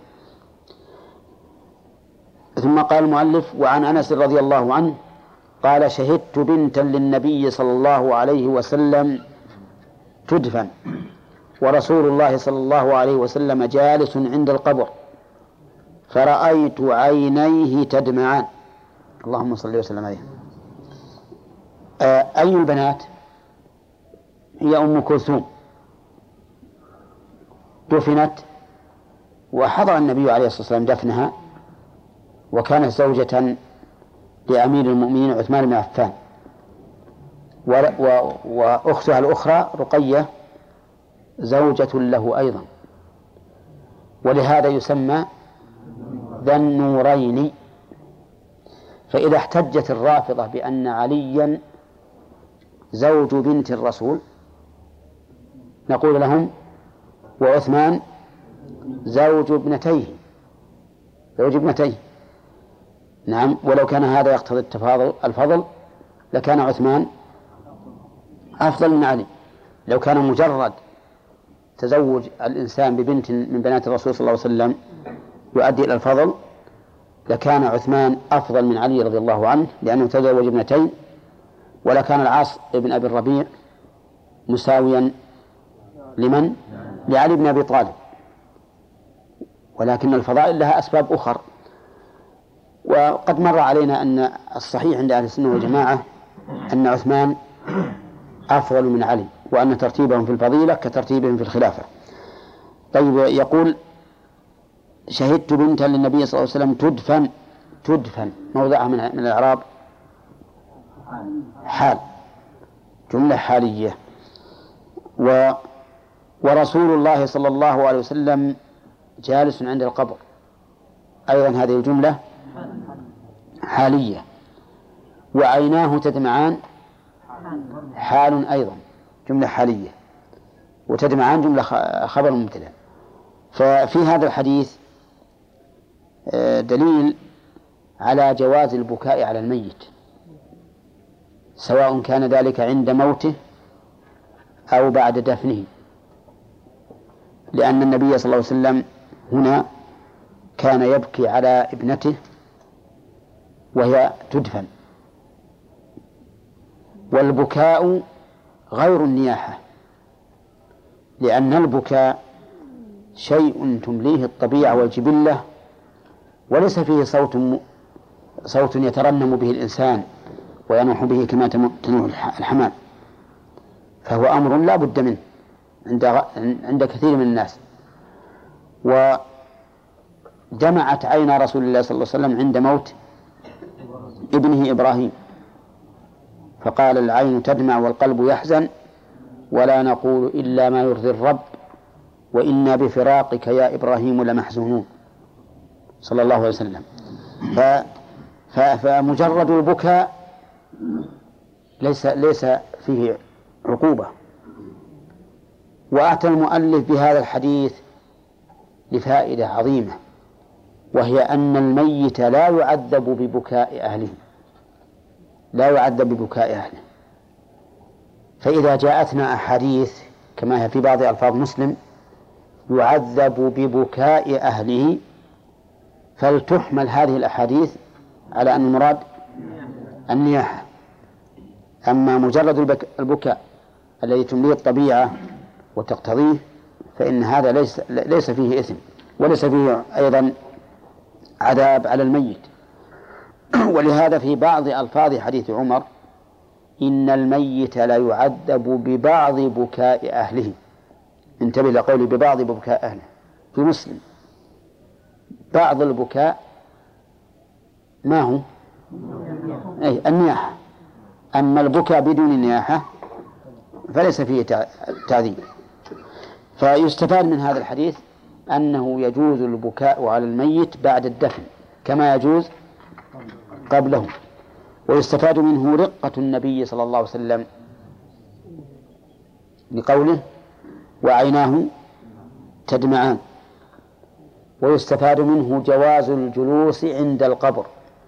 ثم قال المؤلف: وعن أنس رضي الله عنه قال: شهدت بنتا للنبي صلى الله عليه وسلم تدفن، ورسول الله صلى الله عليه وسلم جالس عند القبر، فرأيت عينيه تدمعان. اللهم صل وسلم عليه. أي البنات؟ هي أم كلثوم، دفنت وحضر النبي عليه الصلاة والسلام دفنها، وكانت زوجة لأمير المؤمنين عثمان بن عفان، وأختها الأخرى رقية زوجة له أيضا، ولهذا يسمى ذا النورين. فإذا احتجت الرافضة بأن عليا زوج بنت الرسول نقول لهم: وعثمان زوج ابنتيه زوج ابنتيه نعم، ولو كان هذا يقتضي التفاضل الفضل لكان عثمان أفضل من علي. لو كان مجرد تزوج الإنسان ببنت من بنات الرسول صلى الله عليه وسلم يؤدي إلى الفضل لكان عثمان أفضل من علي رضي الله عنه، لأنه تزوج ابنتين، ولكان العاص بن أبي الربيع مساويا لمن؟ لعلي بن أبي طالب. ولكن الفضائل لها أسباب أخرى، وقد مر علينا أن الصحيح عند أهل السنة والجماعة أن عثمان أفضل من علي، وأن ترتيبهم في الفضيلة كترتيبهم في الخلافة. طيب، يقول: شهدت بنتا للنبي صلى الله عليه وسلم تدفن. تدفن موضعها من من الإعراب حال، جملة حالية. و ورسول الله صلى الله عليه وسلم جالس عند القبر، أيضا هذه الجملة حالية. وعيناه تدمعان حال أيضا جملة حالية، وتدمعان جملة خبر مبتدأ. ففي هذا الحديث دليل على جواز البكاء على الميت، سواء كان ذلك عند موته أو بعد دفنه، لأن النبي صلى الله عليه وسلم هنا كان يبكي على ابنته وهي تدفن. والبكاء غير النياحة، لأن البكاء شيء تمليه الطبيعة والجبلة، وليس فيه صوت صوت يترنم به الإنسان وينوح به كما تنوح الحمام، فهو أمر لا بد منه عند عند كثير من الناس. ودمعت عين رسول الله صلى الله عليه وسلم عند موت ابنه إبراهيم، فقال: العين تدمع والقلب يحزن، ولا نقول إلا ما يرضي الرب، وإنا بفراقك يا إبراهيم لمحزونون، صلى الله عليه وسلم. ف... ف... فمجرد البكاء ليس ليس فيه عقوبة. وأتى المؤلف بهذا الحديث لفائدة عظيمة، وهي أن الميت لا يعذب ببكاء أهله، لا يعذب ببكاء أهله. فإذا جاءتنا أحاديث كما هي في بعض ألفاظ مسلم يعذب ببكاء أهله، فلتحمل هذه الأحاديث على أن المراد النياحة. أما مجرد البكاء الذي تمليه الطبيعة وتقتضيه فإن هذا ليس ليس فيه إثم، وليس فيه أيضا عذاب على الميت. ولهذا في بعض ألفاظ حديث عمر إن الميت لا يعذب ببعض بكاء أهله. انتبه لقولي ببعض بكاء أهله في مسلم. بعض البكاء ما هو؟ أي النياحة. أما البكاء بدون النياحة فليس فيه تعذيب. فيستفاد من هذا الحديث أنه يجوز البكاء على الميت بعد الدفن كما يجوز قبله. ويستفاد منه رقة النبي صلى الله عليه وسلم لقوله وعيناه تدمعان. ويستفاد منه جواز الجلوس عند القبر.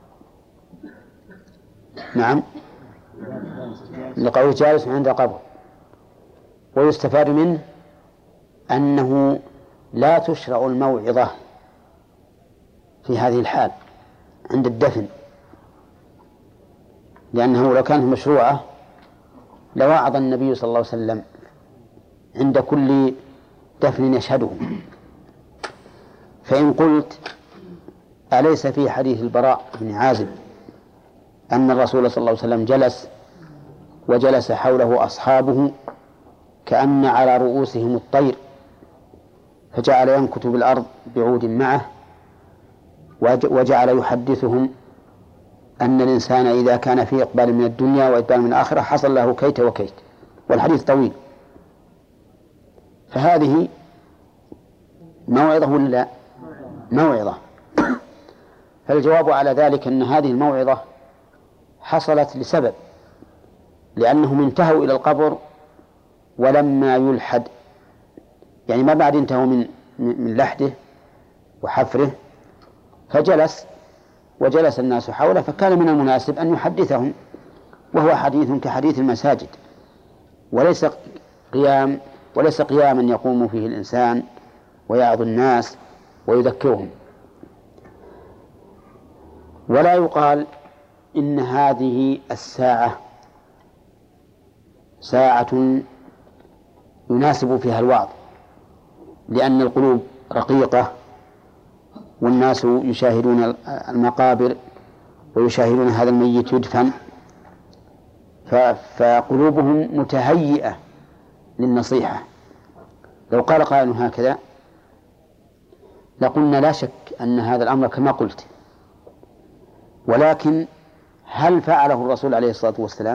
نعم، لقوله جالس عند القبر. ويستفاد منه أنه لا تشرع الموعظة في هذه الحال عند الدفن، لأنه لو كانت مشروعة لوعظ النبي صلى الله عليه وسلم عند كل دفن يشهده. فإن قلت أليس في حديث البراء بن عازب أن الرسول صلى الله عليه وسلم جلس وجلس حوله أصحابه كأن على رؤوسهم الطير فجعل ينكت بالأرض بعود معه وجعل يحدثهم أن الإنسان إذا كان في إقبال من الدنيا وإقبال من الآخرة حصل له كيت وكيت، والحديث طويل. فهذه موعظة ولا لا؟ موعظة. فالجواب على ذلك أن هذه الموعظة حصلت لسبب، لأنهم انتهوا إلى القبر ولما يلحد، يعني ما بعد انتهوا من من لحده وحفره، فجلس وجلس الناس حوله، فكان من المناسب أن يحدثهم، وهو حديث كحديث المساجد، وليس قيام وليس قياما يقوم فيه الإنسان ويعظ الناس ويذكرهم. ولا يقال إن هذه الساعة ساعة يناسب فيها الوعظ، لأن القلوب رقيقة والناس يشاهدون المقابر ويشاهدون هذا الميت يدفن، فقلوبهم متهيئة للنصيحة. لو قال قائل هكذا لقلنا لا شك أن هذا الأمر كما قلت، ولكن هل فعله الرسول عليه الصلاة والسلام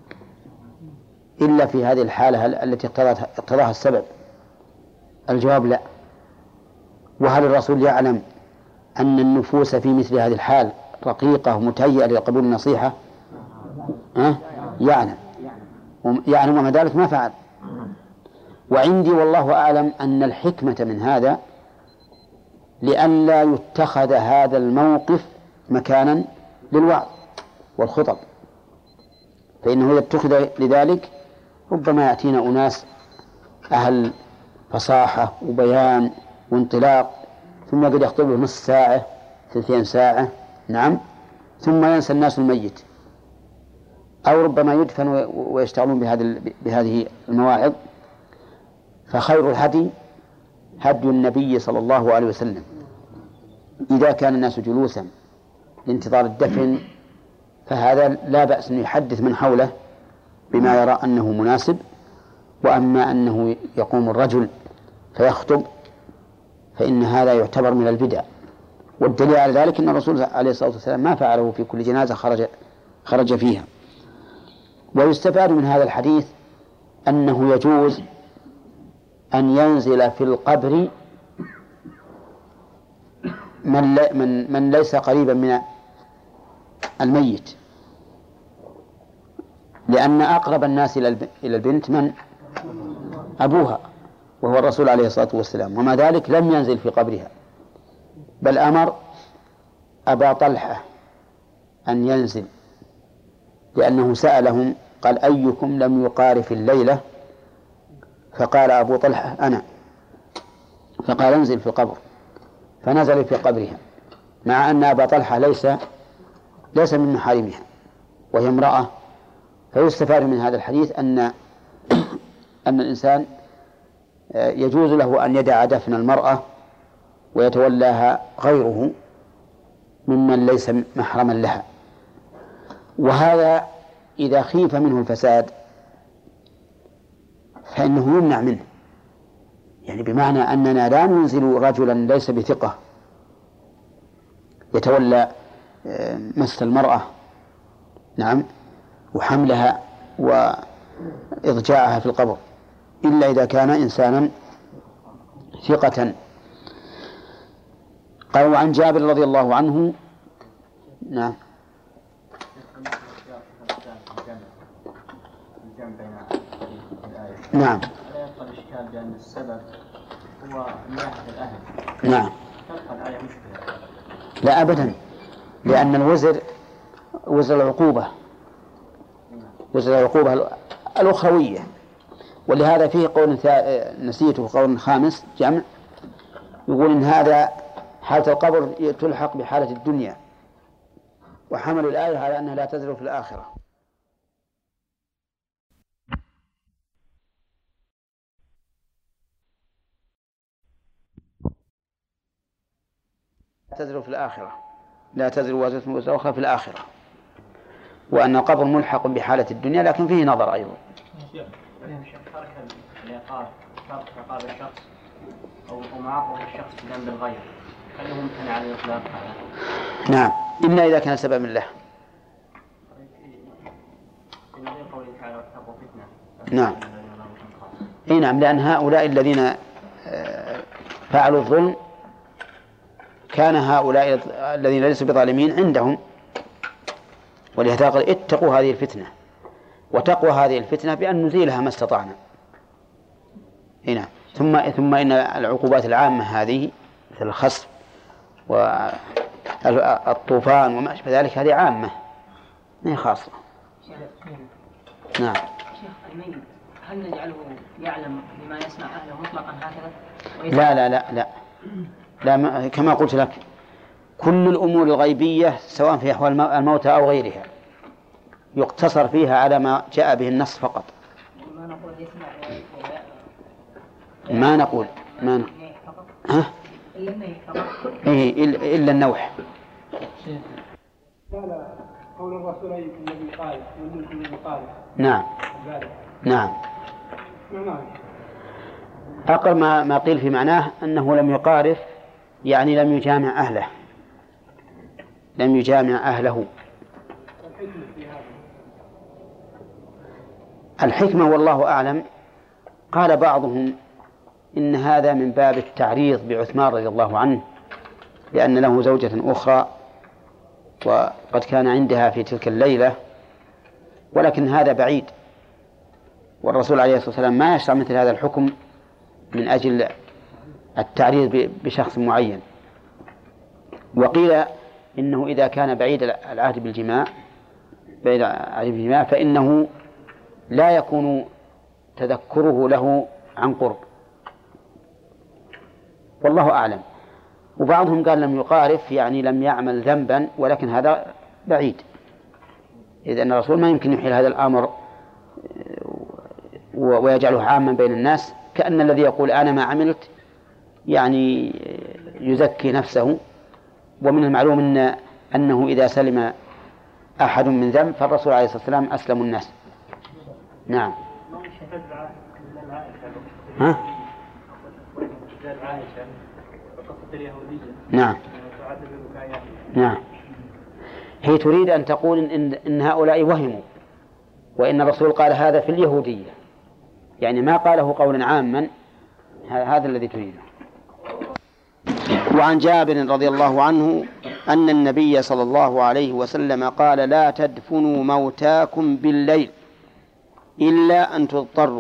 إلا في هذه الحالة التي اقتضاها السبب؟ الجواب لا. وهل الرسول يعلم أن النفوس في مثل هذه الحال رقيقة متهيئة لقبول النصيحة؟ أه؟ يعلم يعلم وما ذلك ما فعل. وعندي والله أعلم أن الحكمة من هذا لئلا يتخذ هذا الموقف مكانا للوعظ والخطب، فإنه إذا اتخذ لذلك ربما يأتينا أناس أهل فصاحة وبيان وانطلاق، ثم قد يخطبه نصف ساعة ثلثين ساعة، نعم، ثم ينسى الناس الميت، أو ربما يدفن ويشتغلون بهذه بهذه المواعظ. فخير الهدي هدي النبي صلى الله عليه وسلم إذا كان الناس جلوسا لانتظار الدفن، فهذا لا بأس أن يحدث من حوله بما يرى أنه مناسب. وأما أنه يقوم الرجل فيخطب فإن هذا يعتبر من البدع، والدليل على ذلك أن الرسول عليه الصلاة والسلام ما فعله في كل جنازة خرج خرج فيها. ويستفاد من هذا الحديث أنه يجوز أن ينزل في القبر من, من, من ليس قريبا من الميت، لأن أقرب الناس إلى البنت من؟ أبوها، وهو الرسول عليه الصلاة والسلام، وما ذلك لم ينزل في قبرها، بل أمر أبا طلحة أن ينزل، لأنه سألهم قال أيكم لم يقارف الليلة؟ فقال أبو طلحة أنا، فقال انزل في القبر، فنزل في قبرها، مع أن أبا طلحة ليس ليس من محارمها وهي امرأة. فيستفاد من هذا الحديث أن أن الإنسان يجوز له أن يدع دفن المرأة ويتولاها غيره ممن ليس محرما لها. وهذا إذا خيف منه الفساد فإنه يمنع منه، يعني بمعنى أننا لا ننزل رجلا ليس بثقة يتولى مس المرأة، نعم، وحملها وإضجاعها في القبر، إلا إذا كان إنسانا ثقة. قالوا عن جابر رضي الله عنه، نعم، نعم، لا يبقى الإشكال بأن السبب هو من ناحية الأهل. نعم، تبقى الآية مشكلة. لا أبدا، لأن الوزر وزر العقوبة، وزر العقوبة الأخروية. ولهذا فيه قول نسيته، قول خامس جمع، يقول إن هذا حالة القبر تلحق بحالة الدنيا، وحمل الآية على أنها لا تزر في الآخرة. لا تزر في الآخرة، لا تزر وازرة وزر أخرى في الآخرة، وأن القبر ملحق بحالة الدنيا، لكن فيه نظر أيضا. ترك العقاب، ترك عقاب الشخص أو معاقبة الشخص بذنب الغير، هل هو ممتنع على الإطلاق؟ نعم، إلا إذا كان سببا له. نعم، إيه نعم، لأن هؤلاء الذين فعلوا الظلم كان هؤلاء الذين ليسوا بظالمين عندهم، ولهذا قال اتقوا هذه الفتنة، وتقوى هذه الفتنة بأن نزيلها ما استطعنا. هنا ثم ثم إن العقوبات العامة هذه مثل الخسف والطوفان وما أشبه ذلك هذه عامة ما هي خاصة. نعم. شيخ الميت هل نجعله يعلم بما يسمع أهله مطلقا هكذا؟ لا لا لا لا, لا ما كما قلت لك، كل الأمور الغيبية سواء في أحوال الموتى أو غيرها يقتصر فيها على ما جاء به النص فقط. ما نقول يسمع ما نقول ما نقول ها؟ إيه إلا النوح. لا قول الرسول الذي قال والملك الذي قال. نعم نعم. أقل ما ما قيل في معناه أنه لم يقارف، يعني لم يجامع أهله، لم يجامع أهله. الحكمة والله أعلم. قال بعضهم إن هذا من باب التعريض بعثمان رضي الله عنه، لأن له زوجة أخرى وقد كان عندها في تلك الليلة، ولكن هذا بعيد، والرسول عليه الصلاة والسلام ما يشرع مثل هذا الحكم من أجل التعريض بشخص معين. وقيل إنه إذا كان بعيد العهد بالجماع بعيد العهد بالجماع فإنه لا يكون تذكره له عن قرب، والله أعلم. وبعضهم قال لم يقارف يعني لم يعمل ذنبا، ولكن هذا بعيد، إذ أن الرسول ما يمكن يحيل هذا الأمر ويجعله عاما بين الناس، كأن الذي يقول أنا ما عملت يعني يزكي نفسه. ومن المعلوم إن أنه إذا سلم أحد من ذنب فالرسول عليه الصلاة والسلام أسلم الناس. نعم. ها؟ نعم نعم. هي تريد أن تقول إن, إن هؤلاء وهموا، وإن الرسول قال هذا في اليهودية، يعني ما قاله قولا عاما، هذا الذي تريده. وعن جابر رضي الله عنه أن النبي صلى الله عليه وسلم قال لا تدفنوا موتاكم بالليل إلا أن تضطروا.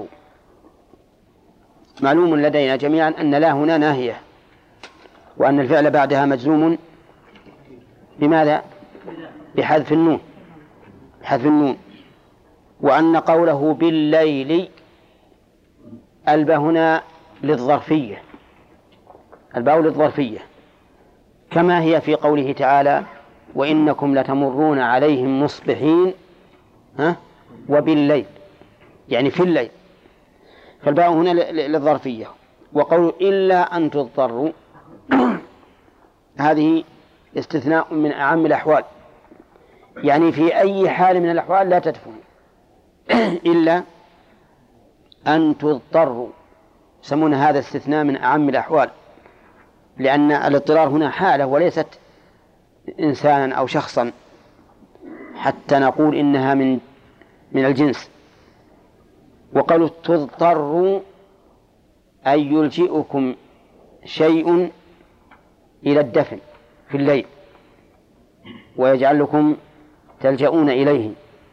معلوم لدينا جميعا أن لا هنا ناهية، وأن الفعل بعدها مجزوم بماذا؟ بحذف النون، بحذف النون. وأن قوله بالليل الباء هنا للظرفية، الباء للظرفية، كما هي في قوله تعالى وإنكم لتمرون عليهم مصبحين ها وبالليل، يعني في الليل، فالباء هنا للظرفية. وقول إلا أن تضطروا هذه استثناء من أعم الأحوال، يعني في أي حال من الأحوال لا تدفن إلا أن تضطروا. يسمون هذا استثناء من أعم الأحوال، لأن الاضطرار هنا حالة وليست إنسانا أو شخصا حتى نقول إنها من من الجنس. وقالوا تضطروا أن يلجئكم شيء إلى الدفن في الليل ويجعل لكم تلجؤون إليه.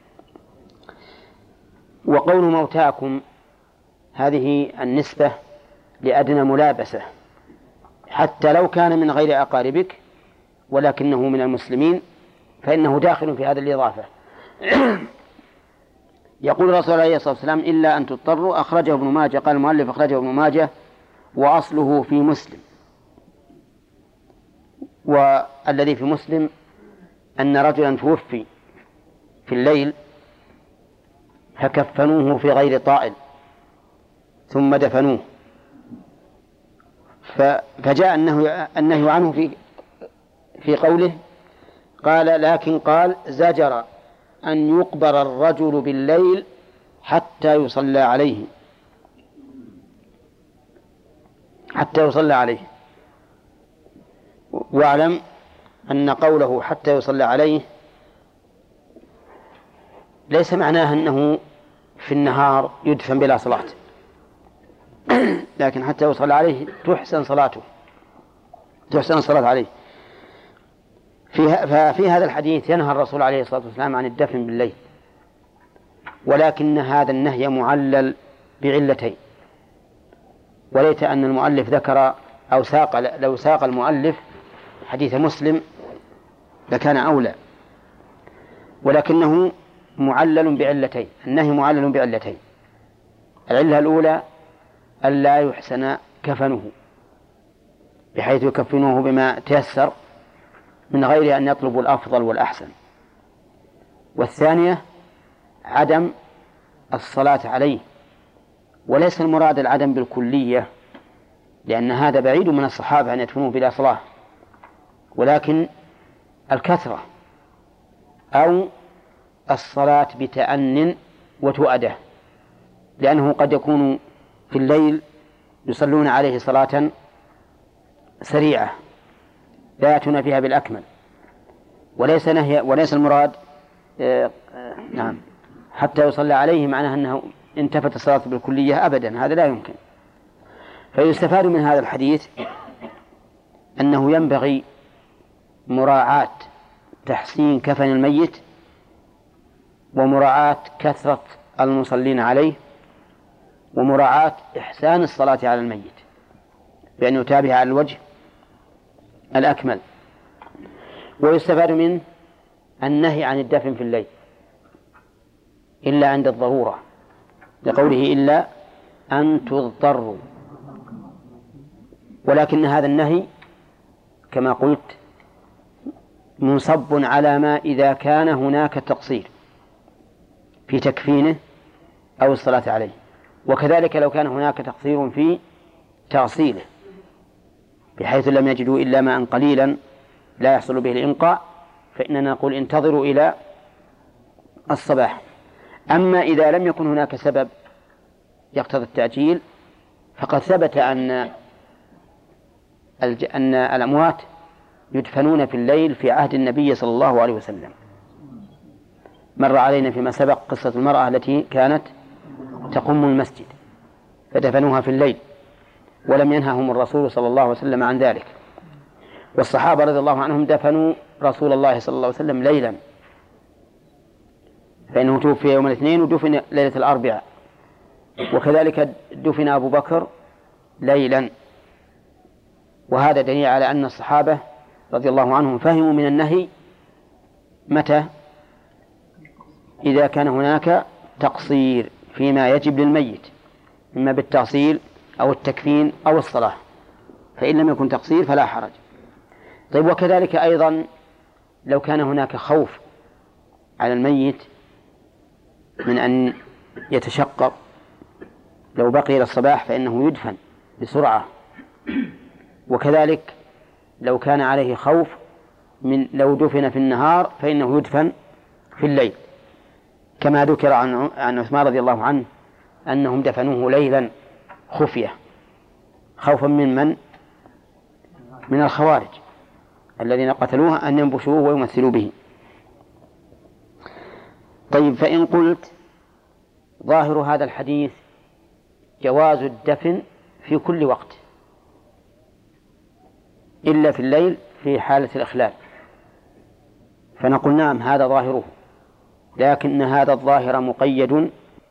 وقول موتاكم هذه النسبة لأدنى ملابسة، حتى لو كان من غير أقاربك ولكنه من المسلمين فإنه داخل في هذه الإضافة. يقول الرسول عليه الصلاة والسلام إلا أن تضطروا، أخرجه ابن ماجه. قال المؤلف أخرجه ابن ماجه وأصله في مسلم. والذي في مسلم أن رجلا توفي في الليل فكفنوه في غير طائل ثم دفنوه، فجاء النهي عنه في في قوله قال لكن قال زجر أن يقبر الرجل بالليل حتى يصلى عليه حتى يصلى عليه. واعلم أن قوله حتى يصلى عليه ليس معناه أنه في النهار يدفن بلا صلاة، لكن حتى يصلى عليه تحسن صلاته تحسن الصلاة عليه. ففي هذا الحديث ينهى الرسول عليه الصلاة والسلام عن الدفن بالليل، ولكن هذا النهي معلل بعلتين. وليت أن المؤلف ذكر أو ساق لو ساق المؤلف حديث مسلم لكان أولى، ولكنه معلل بعلتين. النهي معلل بعلتين: العلة الأولى ألا يحسن كفنه بحيث يكفنوه بما تيسر من غير أن يطلبوا الأفضل والأحسن. والثانية عدم الصلاة عليه، وليس المراد العدم بالكلية لأن هذا بعيد من الصحابة أن يدفنوه بلا صلاة، ولكن الكثرة أو الصلاة بتأن وتؤدة، لأنه قد يكون في الليل يصلون عليه صلاة سريعة لا يأتون فيها بالأكمل، وليس نهي وليس المراد آه آه نعم حتى يصلى عليه معناه أنه انتفت الصلاة بالكلية أبدا، هذا لا يمكن. فيستفاد من هذا الحديث أنه ينبغي مراعاة تحسين كفن الميت ومراعاة كثرة المصلين عليه ومراعاة إحسان الصلاة على الميت بأن يتابع على الوجه الأكمل. ويستفاد منه النهي عن الدفن في الليل إلا عند الضرورة، لقوله إلا أن تضطروا. ولكن هذا النهي كما قلت منصب على ما إذا كان هناك تقصير في تكفينه أو الصلاة عليه، وكذلك لو كان هناك تقصير في تغسيله بحيث لم يجدوا إلا ماء قليلا لا يحصل به الإنقاء، فإننا نقول انتظروا إلى الصباح. أما إذا لم يكن هناك سبب يقتضي التأجيل فقد ثبت أن أن الأموات يدفنون في الليل في عهد النبي صلى الله عليه وسلم. مر علينا فيما سبق قصة المرأة التي كانت تقم المسجد فدفنوها في الليل ولم ينههم الرسول صلى الله عليه وسلم عن ذلك. والصحابة رضي الله عنهم دفنوا رسول الله صلى الله عليه وسلم ليلا، فإنه توفي يوم الاثنين ودفن ليلة الأربعاء، وكذلك دفن أبو بكر ليلا. وهذا دليل على أن الصحابة رضي الله عنهم فهموا من النهي متى؟ إذا كان هناك تقصير فيما يجب للميت إما بالتغسيل أو التكفين أو الصلاة، فإن لم يكن تقصير فلا حرج. طيب، وكذلك أيضا لو كان هناك خوف على الميت من أن يتشقق لو بقي إلى الصباح فإنه يدفن بسرعة، وكذلك لو كان عليه خوف من لو دفن في النهار فإنه يدفن في الليل، كما ذكر عن عن عثمان رضي الله عنه أنهم دفنوه ليلا خفية خوفا من من من الخوارج الذين قتلوه أن ينبشوه ويمثلوا به. طيب، فإن قلت ظاهر هذا الحديث جواز الدفن في كل وقت إلا في الليل في حالة الإخلال، فنقول نعم هذا ظاهره، لكن هذا الظاهر مقيد.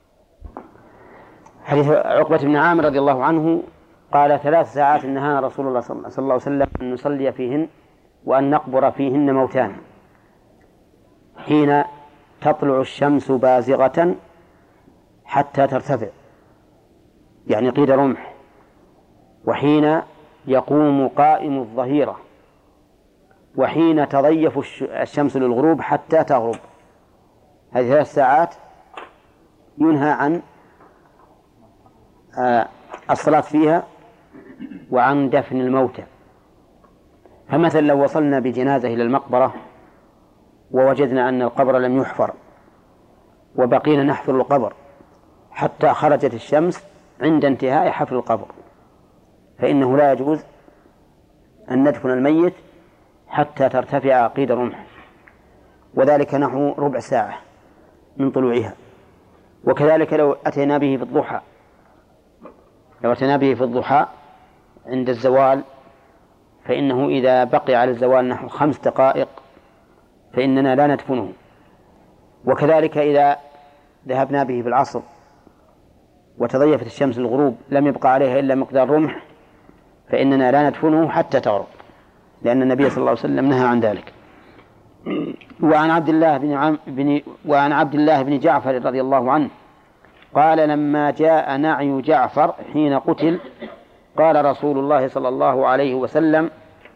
حديث عقبة بن عامر رضي الله عنه قال ثلاث ساعات نهانا رسول الله صلى الله عليه وسلم أن نصلي فيهن وأن نقبر فيهن موتانا: حين تطلع الشمس بازغة حتى ترتفع يعني قيد رمح، وحين يقوم قائم الظهيرة، وحين تضيف الشمس للغروب حتى تغرب. هذه ثلاث ساعات ينهى عن الصلاة فيها وعن دفن الموتى. فمثلا لو وصلنا بجنازة إلى المقبرة ووجدنا أن القبر لم يحفر وبقينا نحفر القبر حتى خرجت الشمس عند انتهاء حفر القبر، فإنه لا يجوز أن ندفن الميت حتى ترتفع قيد الرمح، وذلك نحو ربع ساعة من طلوعها. وكذلك لو أتينا به في الضحى لو أتينا به في الضحى عند الزوال، فإنه إذا بقي على الزوال نحو خمس دقائق فإننا لا ندفنه. وكذلك إذا ذهبنا به في العصر وتضيفت الشمس الغروب لم يبقى عليها إلا مقدار رمح فإننا لا ندفنه حتى تغرب، لأن النبي صلى الله عليه وسلم نهى عن ذلك. وعن عبد الله بن عم بن وعن عبد الله بن جعفر رضي الله عنه قال: لما جاء نعي جعفر حين قتل قال رسول الله صلى الله عليه وسلم: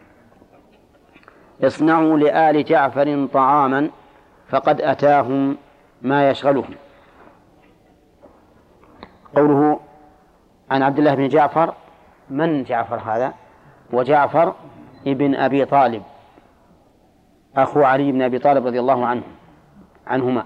اصنعوا لآل جعفر طعاما فقد أتاهم ما يشغلهم. قوله عن عبد الله بن جعفر، من جعفر هذا؟ وجعفر ابن أبي طالب أخو علي بن أبي طالب رضي الله عنه عنهما.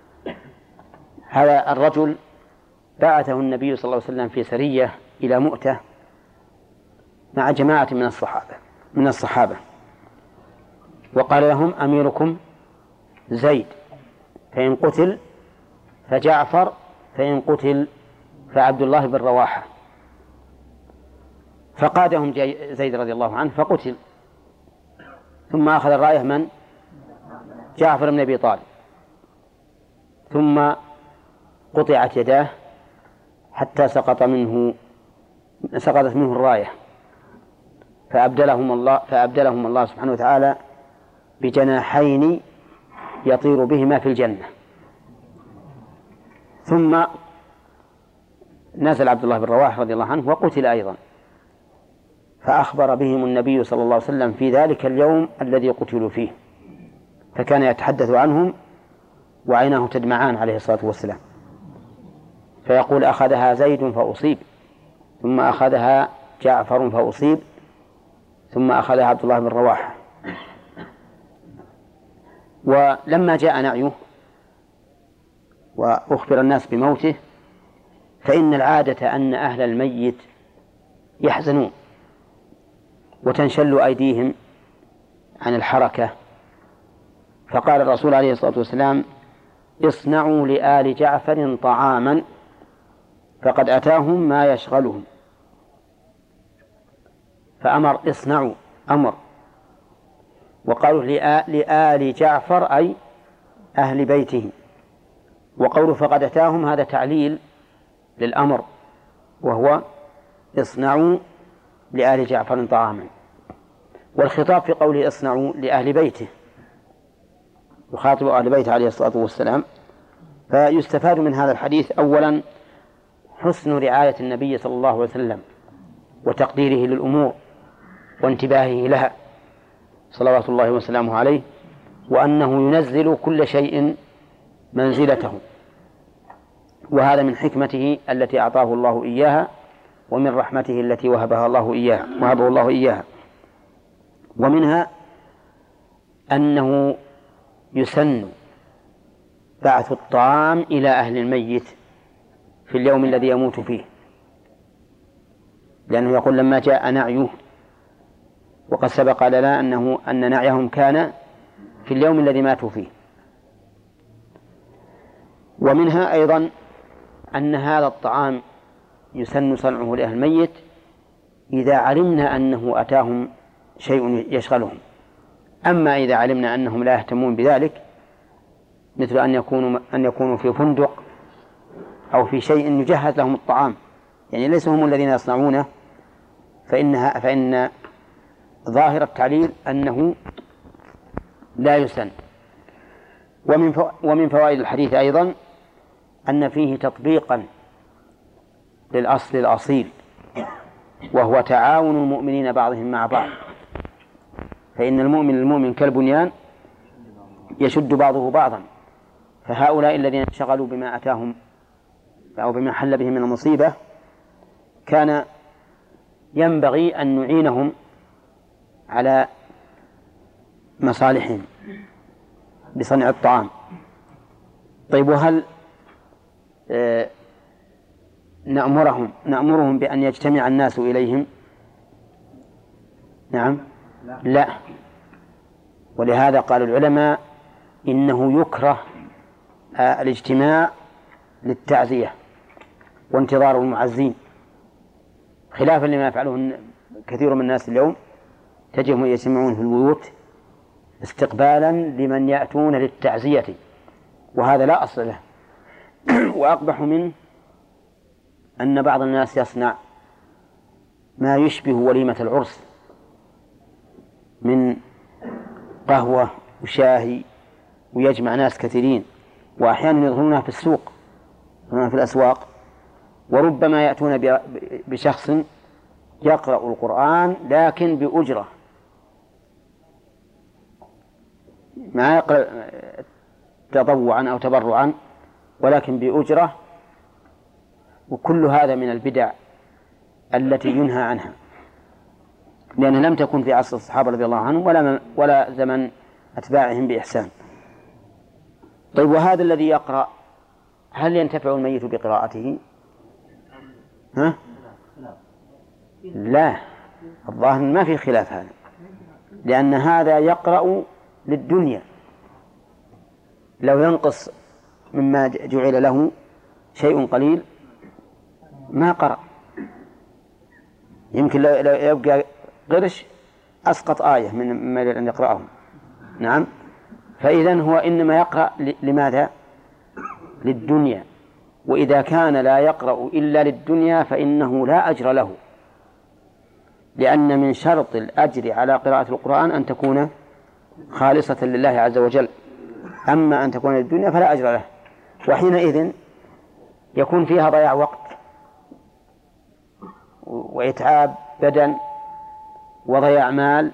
هذا الرجل بعثه النبي صلى الله عليه وسلم في سرية إلى مؤتة مع جماعة من الصحابة من الصحابة وقال لهم: أميركم زيد، فإن قتل فجعفر، فإن قتل فعبد الله بن رواحة. فقادهم زيد رضي الله عنه فقتل، ثم أخذ الراية من؟ جعفر بن أبي طالب، ثم قطعت يداه حتى سقط منه سقطت منه الراية، فأبدلهم الله فأبدلهم الله سبحانه وتعالى بجناحين يطير بهما في الجنة. ثم نزل عبد الله بن رواحة رضي الله عنه وقتل أيضا، فأخبر بهم النبي صلى الله عليه وسلم في ذلك اليوم الذي قتلوا فيه، فكان يتحدث عنهم وعيناه تدمعان عليه الصلاة والسلام، فيقول: أخذها زيد فأصيب، ثم أخذها جعفر فأصيب، ثم أخذها عبد الله بن رواحة. ولما جاء نعيه وأخبر الناس بموته، فإن العادة أن أهل الميت يحزنون وتنشل أيديهم عن الحركة، فقال الرسول عليه الصلاة والسلام: اصنعوا لآل جعفر طعاما فقد أتاهم ما يشغلهم. فأمر اصنعوا أمر، وقالوا لآل جعفر أي أهل بيته، وقولوا فقد أتاهم هذا تعليل للأمر، وهو اصنعوا لآل جعفر طعاما، والخطاب في قوله اصنعوا لأهل بيته يخاطب أهل بيته عليه الصلاة والسلام. فيستفاد من هذا الحديث أولا حسن رعاية النبي صلى الله عليه وسلم وتقديره للأمور وانتباهه لها صلوات الله وسلامه عليه، وأنه ينزل كل شيء منزلته، وهذا من حكمته التي أعطاه الله إياها، ومن رحمته التي وهبها الله إياها وهبه الله إياها. ومنها أنه يسن بعث الطعام إلى أهل الميت في اليوم الذي يموت فيه، لأنه يقول لما جاء نعيه، وقد سبق لنا أنه أن نعيهم كان في اليوم الذي ماتوا فيه. ومنها أيضا أن هذا الطعام يسن صنعه لأهل الميت إذا علمنا أنه أتاهم شيء يشغلهم. أما إذا علمنا أنهم لا يهتمون بذلك، مثل أن يكونوا أن يكونوا في فندق أو في شيء يجهز لهم الطعام، يعني ليسوا هم الذين يصنعونه، فإنها فإن ظاهر التعليل أنه لا يسن. ومن ومن فوائد الحديث أيضا أن فيه تطبيقا للأصل الأصيل، وهو تعاون المؤمنين بعضهم مع بعض، فإن المؤمن المؤمن كالبنيان يشد بعضه بعضا. فهؤلاء الذين انشغلوا بما أتاهم أو بما حل بهم من المصيبة كان ينبغي أن نعينهم على مصالحهم بصنع الطعام. طيب، وهل آه نأمرهم نأمرهم بأن يجتمع الناس إليهم؟ نعم، لا. ولهذا قال العلماء إنه يكره آه الاجتماع للتعزية وانتظار المعزين، خلافا لما يفعله كثير من الناس اليوم، تجدهم يجتمعون في البيوت استقبالا لمن يأتون للتعزية، وهذا لا أصل له. وأقبح منه أن بعض الناس يصنع ما يشبه وليمة العرس من قهوة وشاهي، ويجمع ناس كثيرين، وأحيانا يظهرونها في السوق في الأسواق، وربما يأتون بشخص يقرأ القرآن لكن بأجرة، ما يقرأ تطوعا أو تبرعا ولكن بأجرة. وكل هذا من البدع التي ينهى عنها، لأنها لم تكن في عصر الصحابة رضي الله عنهم ولا ولا زمن أتباعهم بإحسان. طيب، وهذا الذي يقرأ هل ينتفع الميت بقراءته؟ ها؟ لا، الظاهر ما في خلاف هذا، لأن هذا يقرأ للدنيا، لو ينقص مما جعل له شيء قليل ما قرأ، يمكن لو يبقى قرش أسقط آية من ما أن يقرأه. نعم، فإذن هو إنما يقرأ لماذا؟ للدنيا، وإذا كان لا يقرأ إلا للدنيا فإنه لا أجر له، لأن من شرط الأجر على قراءة القرآن أن تكون خالصة لله عز وجل، أما أن تكون للدنيا فلا أجر له، وحينئذ يكون فيها ضياع وقت وإتعاب بدن وضياع مال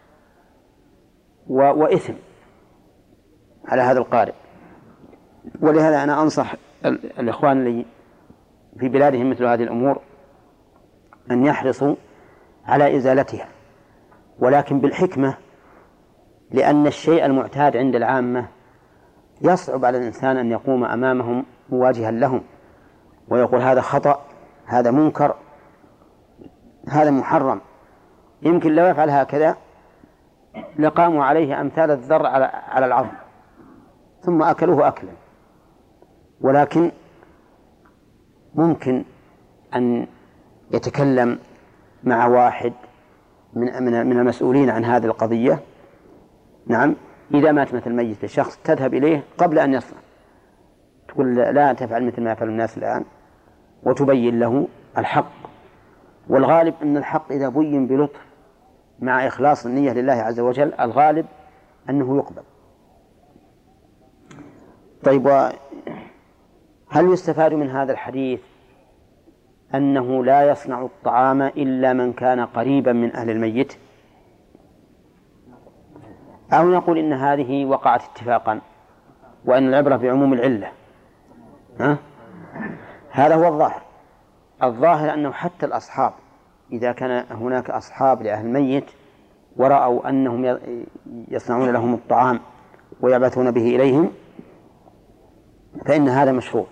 وإثم على هذا القارئ. ولهذا أنا أنصح الإخوان اللي في بلادهم مثل هذه الأمور أن يحرصوا على إزالتها، ولكن بالحكمة، لأن الشيء المعتاد عند العامة يصعب على الإنسان أن يقوم أمامهم مواجها لهم ويقول هذا خطأ، هذا منكر، هذا محرم. يمكن لو يفعل هكذا لقاموا عليه أمثال الذر على العظم ثم أكلوه أكلا. ولكن ممكن أن يتكلم مع واحد من من المسؤولين عن هذه القضية. نعم، إذا مات مثل ميت الشخص تذهب إليه قبل أن يصنع، تقول لا تفعل مثل ما يفعل الناس الآن، وتبين له الحق. والغالب أن الحق إذا بين بلطف مع إخلاص النية لله عز وجل الغالب أنه يقبل. طيب، هل يستفاد من هذا الحديث أنه لا يصنع الطعام إلا من كان قريبا من أهل الميت، أو نقول إن هذه وقعت اتفاقا وأن العبرة بعموم العلة؟ ها؟ هذا هو الظاهر. الظاهر أنه حتى الأصحاب إذا كان هناك أصحاب لأهل الميت ورأوا أنهم يصنعون لهم الطعام ويبعثون به إليهم فإن هذا مشروع.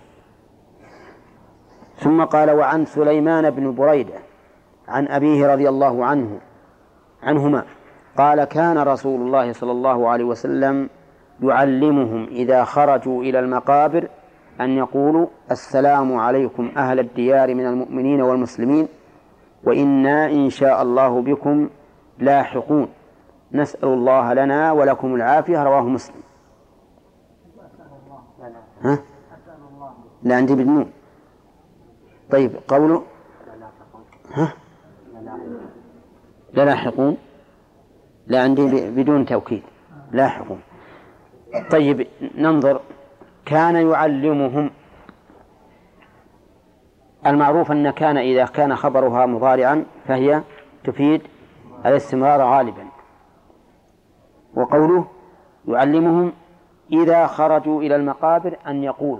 ثم قال: وعن سليمان بن بريدة عن أبيه رضي الله عنه عنهما قال: كان رسول الله صلى الله عليه وسلم يعلمهم إذا خرجوا إلى المقابر أن يقولوا: السلام عليكم أهل الديار من المؤمنين والمسلمين وإنا إن شاء الله بكم لاحقون، نسأل الله لنا ولكم العافية. رواه مسلم. ها؟ لا عندي بالنون. طيب قوله ها؟ لا لاحقون، لا عندي بدون توكيد لاحقون. طيب ننظر. كان يعلمهم، المعروف أن كان إذا كان خبرها مضارعا فهي تفيد الاستمرار غالبا. وقوله يعلمهم إذا خرجوا إلى المقابر أن يقولوا،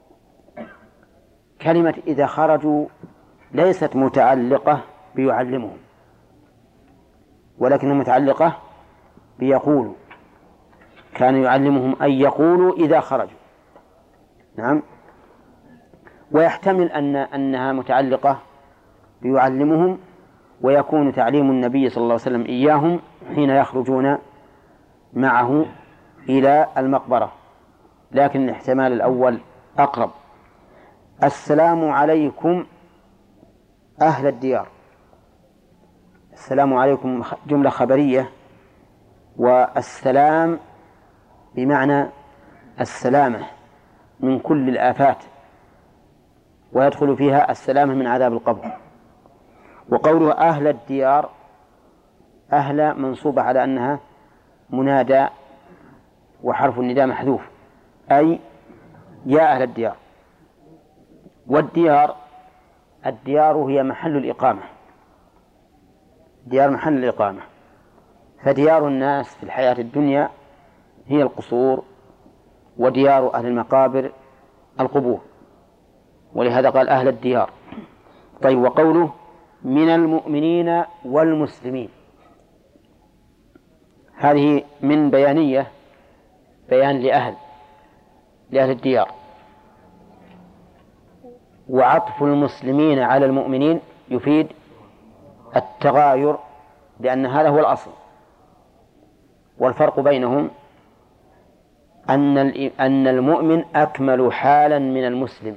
كلمة إذا خرجوا ليست متعلقة بيعلمهم ولكنها متعلقة بيقولوا. كان يعلمهم أن يقولوا إذا خرجوا. نعم. ويحتمل أن أنها متعلقة بيعلمهم ويكون تعليم النبي صلى الله عليه وسلم إياهم حين يخرجون معه إلى المقبرة، لكن الاحتمال الأول أقرب. السلام عليكم أهل الديار. السلام عليكم جملة خبرية، والسلام بمعنى السلامة من كل الآفات، ويدخل فيها السلامة من عذاب القبر. وقوله أهل الديار، أهل منصوبة على أنها منادى وحرف النداء محذوف، أي يا أهل الديار. والديار الديار هي محل الإقامة، ديار محل الإقامة. فديار الناس في الحياة الدنيا هي القصور، وديار أهل المقابر القبور، ولهذا قال أهل الديار. طيب وقوله من المؤمنين والمسلمين، هذه من بيانية، بيان لأهل لأهل الديار. وعطف المسلمين على المؤمنين يفيد التغاير، لأن هذا هو الأصل. والفرق بينهم أن أن المؤمن أكمل حالا من المسلم،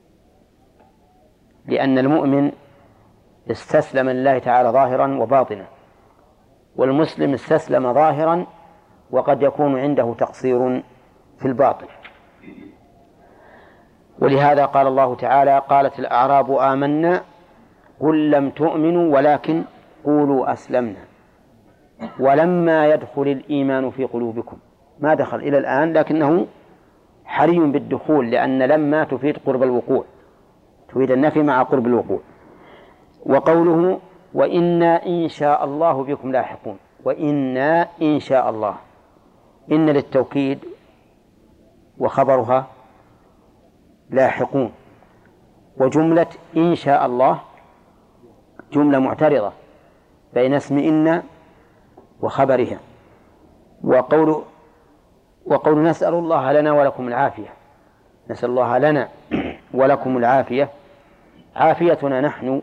لأن المؤمن استسلم لله تعالى ظاهرا وباطنا، والمسلم استسلم ظاهرا وقد يكون عنده تقصير في الباطن. ولهذا قال الله تعالى: قالت الأعراب آمنا قل لم تؤمنوا ولكن قولوا أسلمنا ولما يدخل الإيمان في قلوبكم. ما دخل إلى الآن، لكنه حري بالدخول، لأن لما تفيد قرب الوقوع، تفيد النفي مع قرب الوقوع. وقوله وإنا إن شاء الله بكم لاحقون، وإنا إن شاء الله، إن للتوكيد وخبرها لاحقون. وجملة إن شاء الله جملة معترضة بين اسم إن وخبرها. وقول وقول نسأل الله لنا ولكم العافية، نسأل الله لنا ولكم العافية. عافيتنا نحن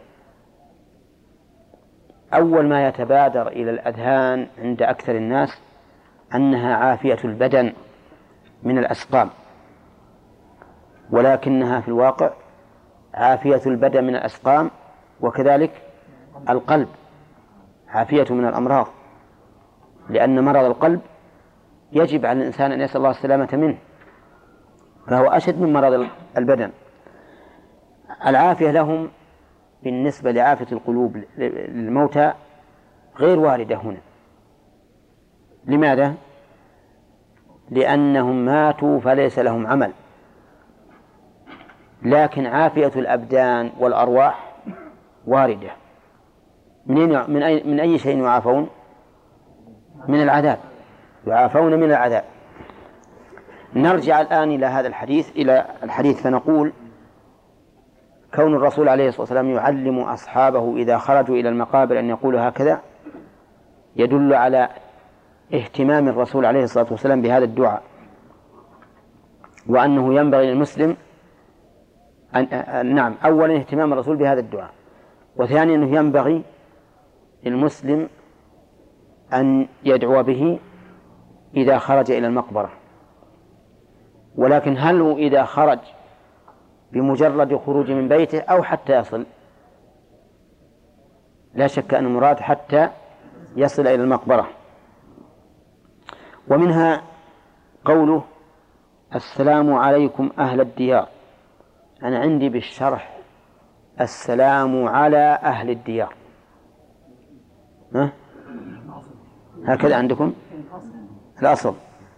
أول ما يتبادر إلى الأذهان عند أكثر الناس أنها عافية البدن من الأسقام، ولكنها في الواقع عافية البدن من الأسقام، وكذلك القلب عافية من الأمراض، لأن مرض القلب يجب على الإنسان أن يسأل الله السلامة منه، فهو أشد من مرض البدن. العافية لهم بالنسبة لعافية القلوب للموتى غير واردة هنا. لماذا؟ لأنهم ماتوا فليس لهم عمل، لكن عافية الأبدان والأرواح واردة. من أي من أي شيء يعافون؟ من العذاب، يعافون من العذاب. نرجع الآن إلى هذا الحديث إلى الحديث فنقول: كون الرسول عليه الصلاة والسلام يعلم أصحابه إذا خرجوا إلى المقابر أن يقولوا هكذا، يدل على اهتمام الرسول عليه الصلاة والسلام بهذا الدعاء، وأنه ينبغي للمسلم أن نعم أولا اهتمام الرسول بهذا الدعاء، وثانيا أنه ينبغي للمسلم أن يدعو به إذا خرج إلى المقبرة. ولكن هل هو إذا خرج بمجرد خروج من بيته أو حتى يصل؟ لا شك أن المراد حتى يصل إلى المقبرة. ومنها قوله السلام عليكم أهل الديار. أنا عندي بالشرح السلام على أهل الديار، ها؟ هكذا عندكم الأصل،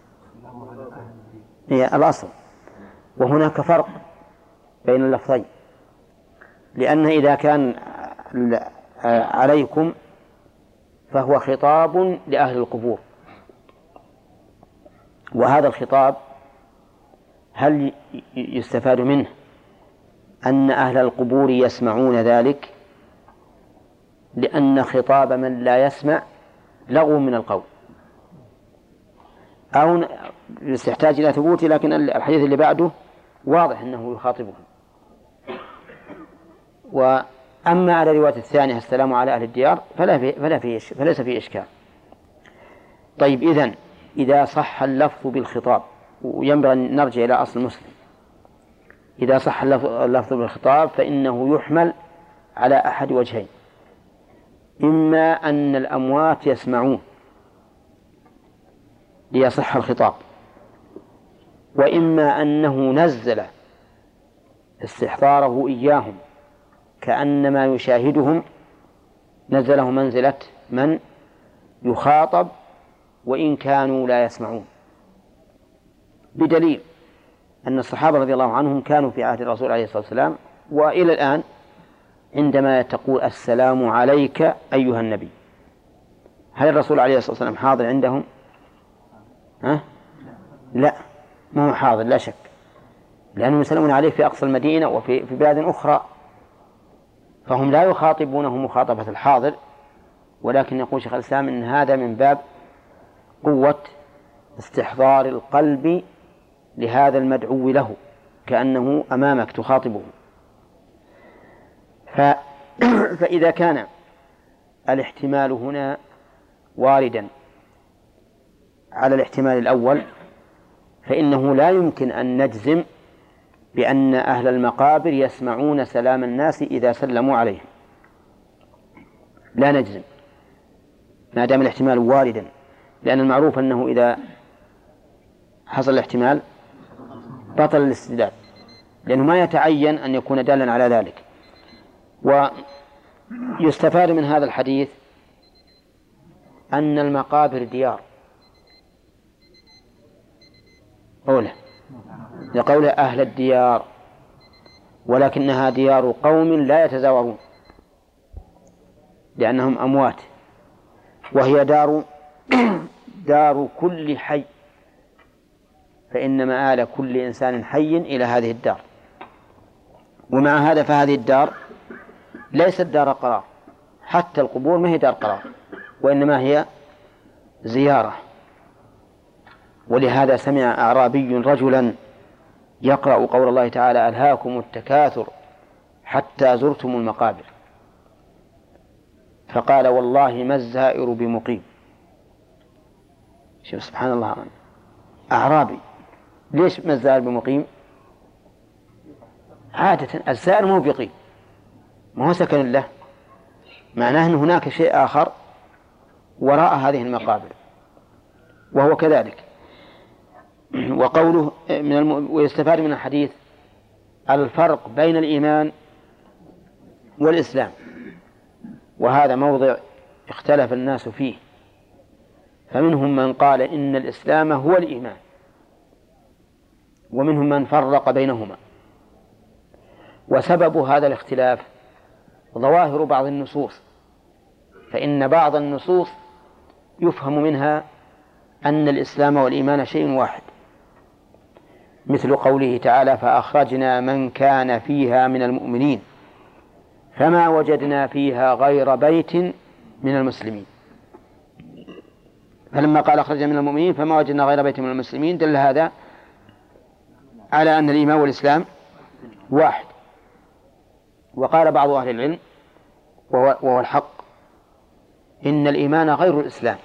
هي الأصل. وهناك فرق بين اللفظين، لأن إذا كان عليكم فهو خطاب لأهل القبور، وهذا الخطاب هل يستفاد منه أن أهل القبور يسمعون ذلك؟ لأن خطاب من لا يسمع لغو من القول، أو يحتاج إلى ثبوت، لكن الحديث اللي بعده واضح أنه يخاطبهم. وأما على الرواية الثانية السلام على أهل الديار فلا في فلا في فليس فيه إشكال. طيب، إذن إذا صح اللفظ بالخطاب، وينبغي أن نرجع إلى أصل مسلم، إذا صح اللفظ بالخطاب فإنه يحمل على أحد وجهين: إما أن الأموات يسمعون ليصح الخطاب، وإما أنه نزل استحضاره إياهم كأنما يشاهدهم، نزله منزلة من يخاطب وإن كانوا لا يسمعون، بدليل أن الصحابة رضي الله عنهم كانوا في عهد الرسول عليه الصلاة والسلام وإلى الآن عندما تقول السلام عليك أيها النبي، هل الرسول عليه الصلاة والسلام حاضر عندهم؟ ها؟ لا، ما هو حاضر لا شك، لأنهم يسلمون عليه في أقصى المدينة وفي في بلاد أخرى، فهم لا يخاطبونه مخاطبة الحاضر، ولكن يقول شيخ الإسلام إن هذا من باب قوة استحضار القلب لهذا المدعو له كأنه أمامك تخاطبه. ف... فإذا كان الاحتمال هنا واردا على الاحتمال الأول، فإنه لا يمكن أن نجزم بأن أهل المقابر يسمعون سلام الناس إذا سلموا عليهم، لا نجزم ما دام الاحتمال واردا، لأن المعروف أنه إذا حصل الاحتمال بطل الاستدلال، لأنه ما يتعين أن يكون دالا على ذلك. ويستفاد من هذا الحديث أن المقابر ديار أولى لقول أهل الديار، ولكنها ديار قوم لا يتزاورون لأنهم أموات، وهي دار دار كل حي، فإن مآل كل إنسان حي إلى هذه الدار. ومع هذا فهذه الدار ليست دار قرار، حتى القبور ما هي دار قرار، وإنما هي زيارة. ولهذا سمع أعرابي رجلا يقرأ قول الله تعالى ألهاكم التكاثر حتى زرتم المقابر، فقال والله ما الزائر بمقيم. شوف سبحان الله، أعرابي، ليش ما الزائر بمقيم؟ عادة الزائر مو بيقيم، ما هو سكن له، معناه أن هناك شيء آخر وراء هذه المقابر، وهو كذلك. وقوله من الم... ويستفاد من الحديث الفرق بين الإيمان والإسلام، وهذا موضع اختلف الناس فيه، فمنهم من قال إن الإسلام هو الإيمان، ومنهم من فرق بينهما. وسبب هذا الاختلاف ظواهر بعض النصوص، فإن بعض النصوص يفهم منها أن الإسلام والإيمان شيء واحد، مثل قوله تعالى فأخرجنا من كان فيها من المؤمنين فما وجدنا فيها غير بيت من المسلمين. فلما قال أخرج من المؤمنين فما وجدنا غير بيت من المسلمين دل هذا على أن الإيمان والإسلام واحد. وقال بعض أهل العلم وهو, وهو الحق إن الإيمان غير الإسلام،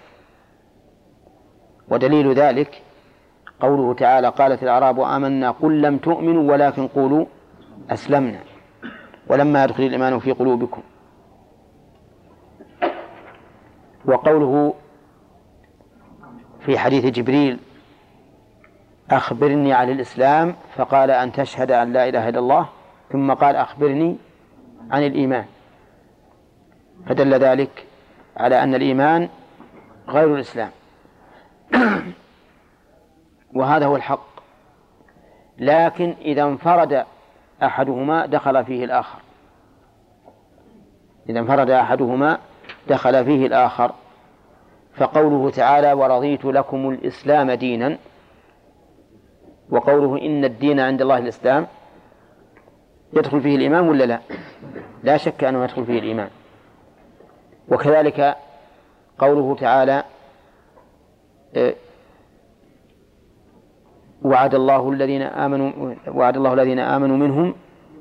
ودليل ذلك قوله تعالى قالت الأعراب آمنا قل لم تؤمنوا ولكن قولوا أسلمنا ولما يدخل الإيمان في قلوبكم. وقوله في حديث جبريل أخبرني عن الإسلام فقال أن تشهد أن لا إله إلا الله ثم قال أخبرني عن الإيمان، فدل ذلك على أن الإيمان غير الإسلام. وهذا هو الحق، لكن إذا انفرد أحدهما دخل فيه الآخر، إذا انفرد أحدهما دخل فيه الآخر. فقوله تعالى ورضيت لكم الإسلام دينا، وقوله إن الدين عند الله الإسلام، يدخل فيه الإيمان ولا لا؟ لا شك أنه يدخل فيه الإيمان. وكذلك قوله تعالى وعد الله الذين آمنوا وعد الله الذين آمنوا منهم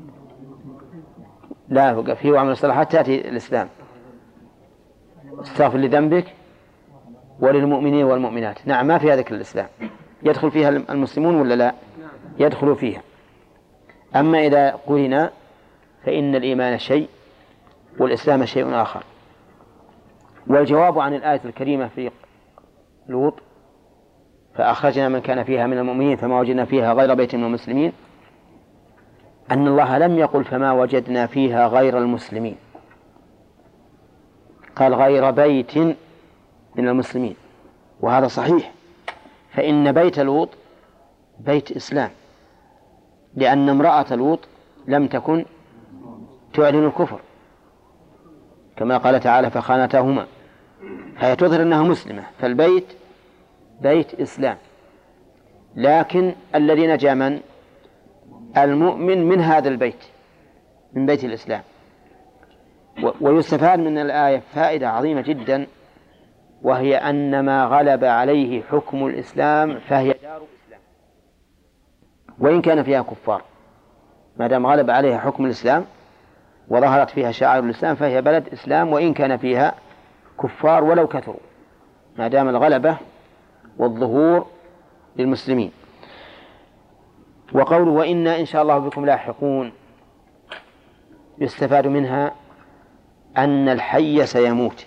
لا فيه وعمل الصالحات تأتي الإسلام استغفر لذنبك وللمؤمنين والمؤمنات. نعم ما فيها ذكر الإسلام، يدخل فيها المسلمون ولا لا؟ يدخل فيها. أما إذا قلنا فإن الإيمان شيء والإسلام شيء آخر. والجواب عن الآية الكريمة في لوط فأخرجنا من كان فيها من المؤمنين فما وجدنا فيها غير بيت من المسلمين، أن الله لم يقل فما وجدنا فيها غير المسلمين، قال غير بيت من المسلمين، وهذا صحيح. فإن بيت لوط بيت إسلام، لأن امرأة لوط لم تكن تعلن الكفر كما قال تعالى فخانتاهما، هي تظهر أنها مسلمة، فالبيت بيت إسلام. لكن الذي نجا من المؤمن من هذا البيت من بيت الإسلام. ويستفاد من الآية فائدة عظيمة جدا، وهي أن ما غلب عليه حكم الإسلام فهي دار إسلام وإن كان فيها كفار، ما دام غلب عليها حكم الإسلام وظهرت فيها شعائر الإسلام فهي بلد إسلام وإن كان فيها كفار ولو كثروا، ما دام الغلبة والظهور للمسلمين. وقوله وإنا إن شاء الله بكم لاحقون يستفاد منها أن الحي سيموت.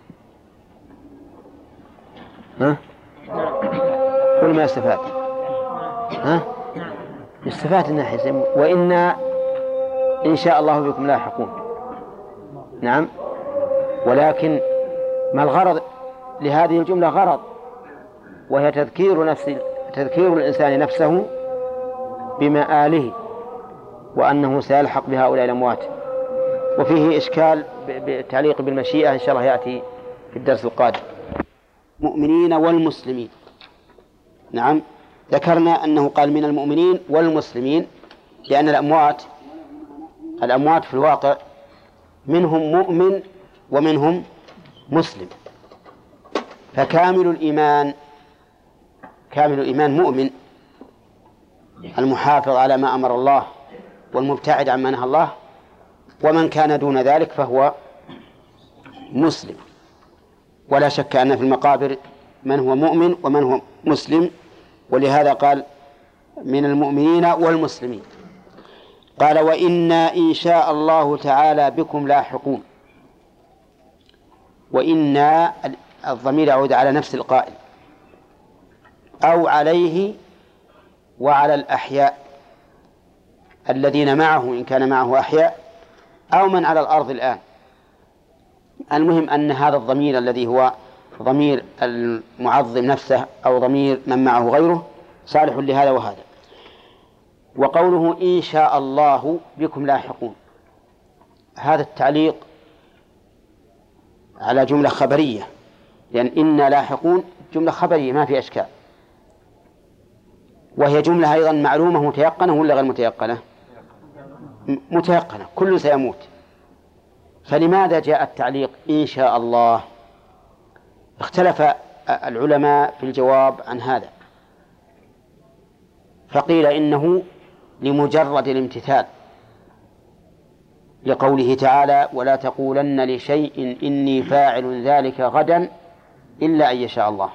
ها؟ كل ما يستفاد ها؟ يستفاد أن الحي سيموت وإنا إن شاء الله بكم لاحقون. نعم، ولكن ما الغرض لهذه الجملة؟ غرض، وهي تذكير نفس تذكير الإنسان نفسه بمآله وأنه سيلحق بهؤلاء الأموات. وفيه إشكال بالتعليق بالمشيئة إن شاء الله يأتي في الدرس القادم. مؤمنين والمسلمين، نعم ذكرنا أنه قال من المؤمنين والمسلمين لأن الأموات الأموات في الواقع منهم مؤمن ومنهم مسلم، فكامل الإيمان كامل الإيمان مؤمن المحافظ على ما أمر الله والمبتعد عما نهى الله، ومن كان دون ذلك فهو مسلم. ولا شك أن في المقابر من هو مؤمن ومن هو مسلم، ولهذا قال من المؤمنين والمسلمين. قال وإنا إن شاء الله تعالى بكم لاحقون. وإنا الضمير يعود على نفس القائل أو عليه وعلى الأحياء الذين معه إن كان معه أحياء أو من على الأرض الآن. المهم أن هذا الضمير الذي هو ضمير المعظم نفسه أو ضمير من معه غيره صالح لهذا وهذا. وقوله إن شاء الله بكم لاحقون، هذا التعليق على جملة خبرية، لأن إنا لاحقون جملة خبرية ما في أشكال، وهي جملة أيضا معلومة متيقنة ولا غير متيقنة؟ متيقنة، كل سيموت. فلماذا جاء التعليق إن شاء الله؟ اختلف العلماء في الجواب عن هذا، فقيل إنه لمجرد الامتثال لقوله تعالى: ولا تقولن لشيء إني فاعل ذلك غدا إلا أن يشاء الله.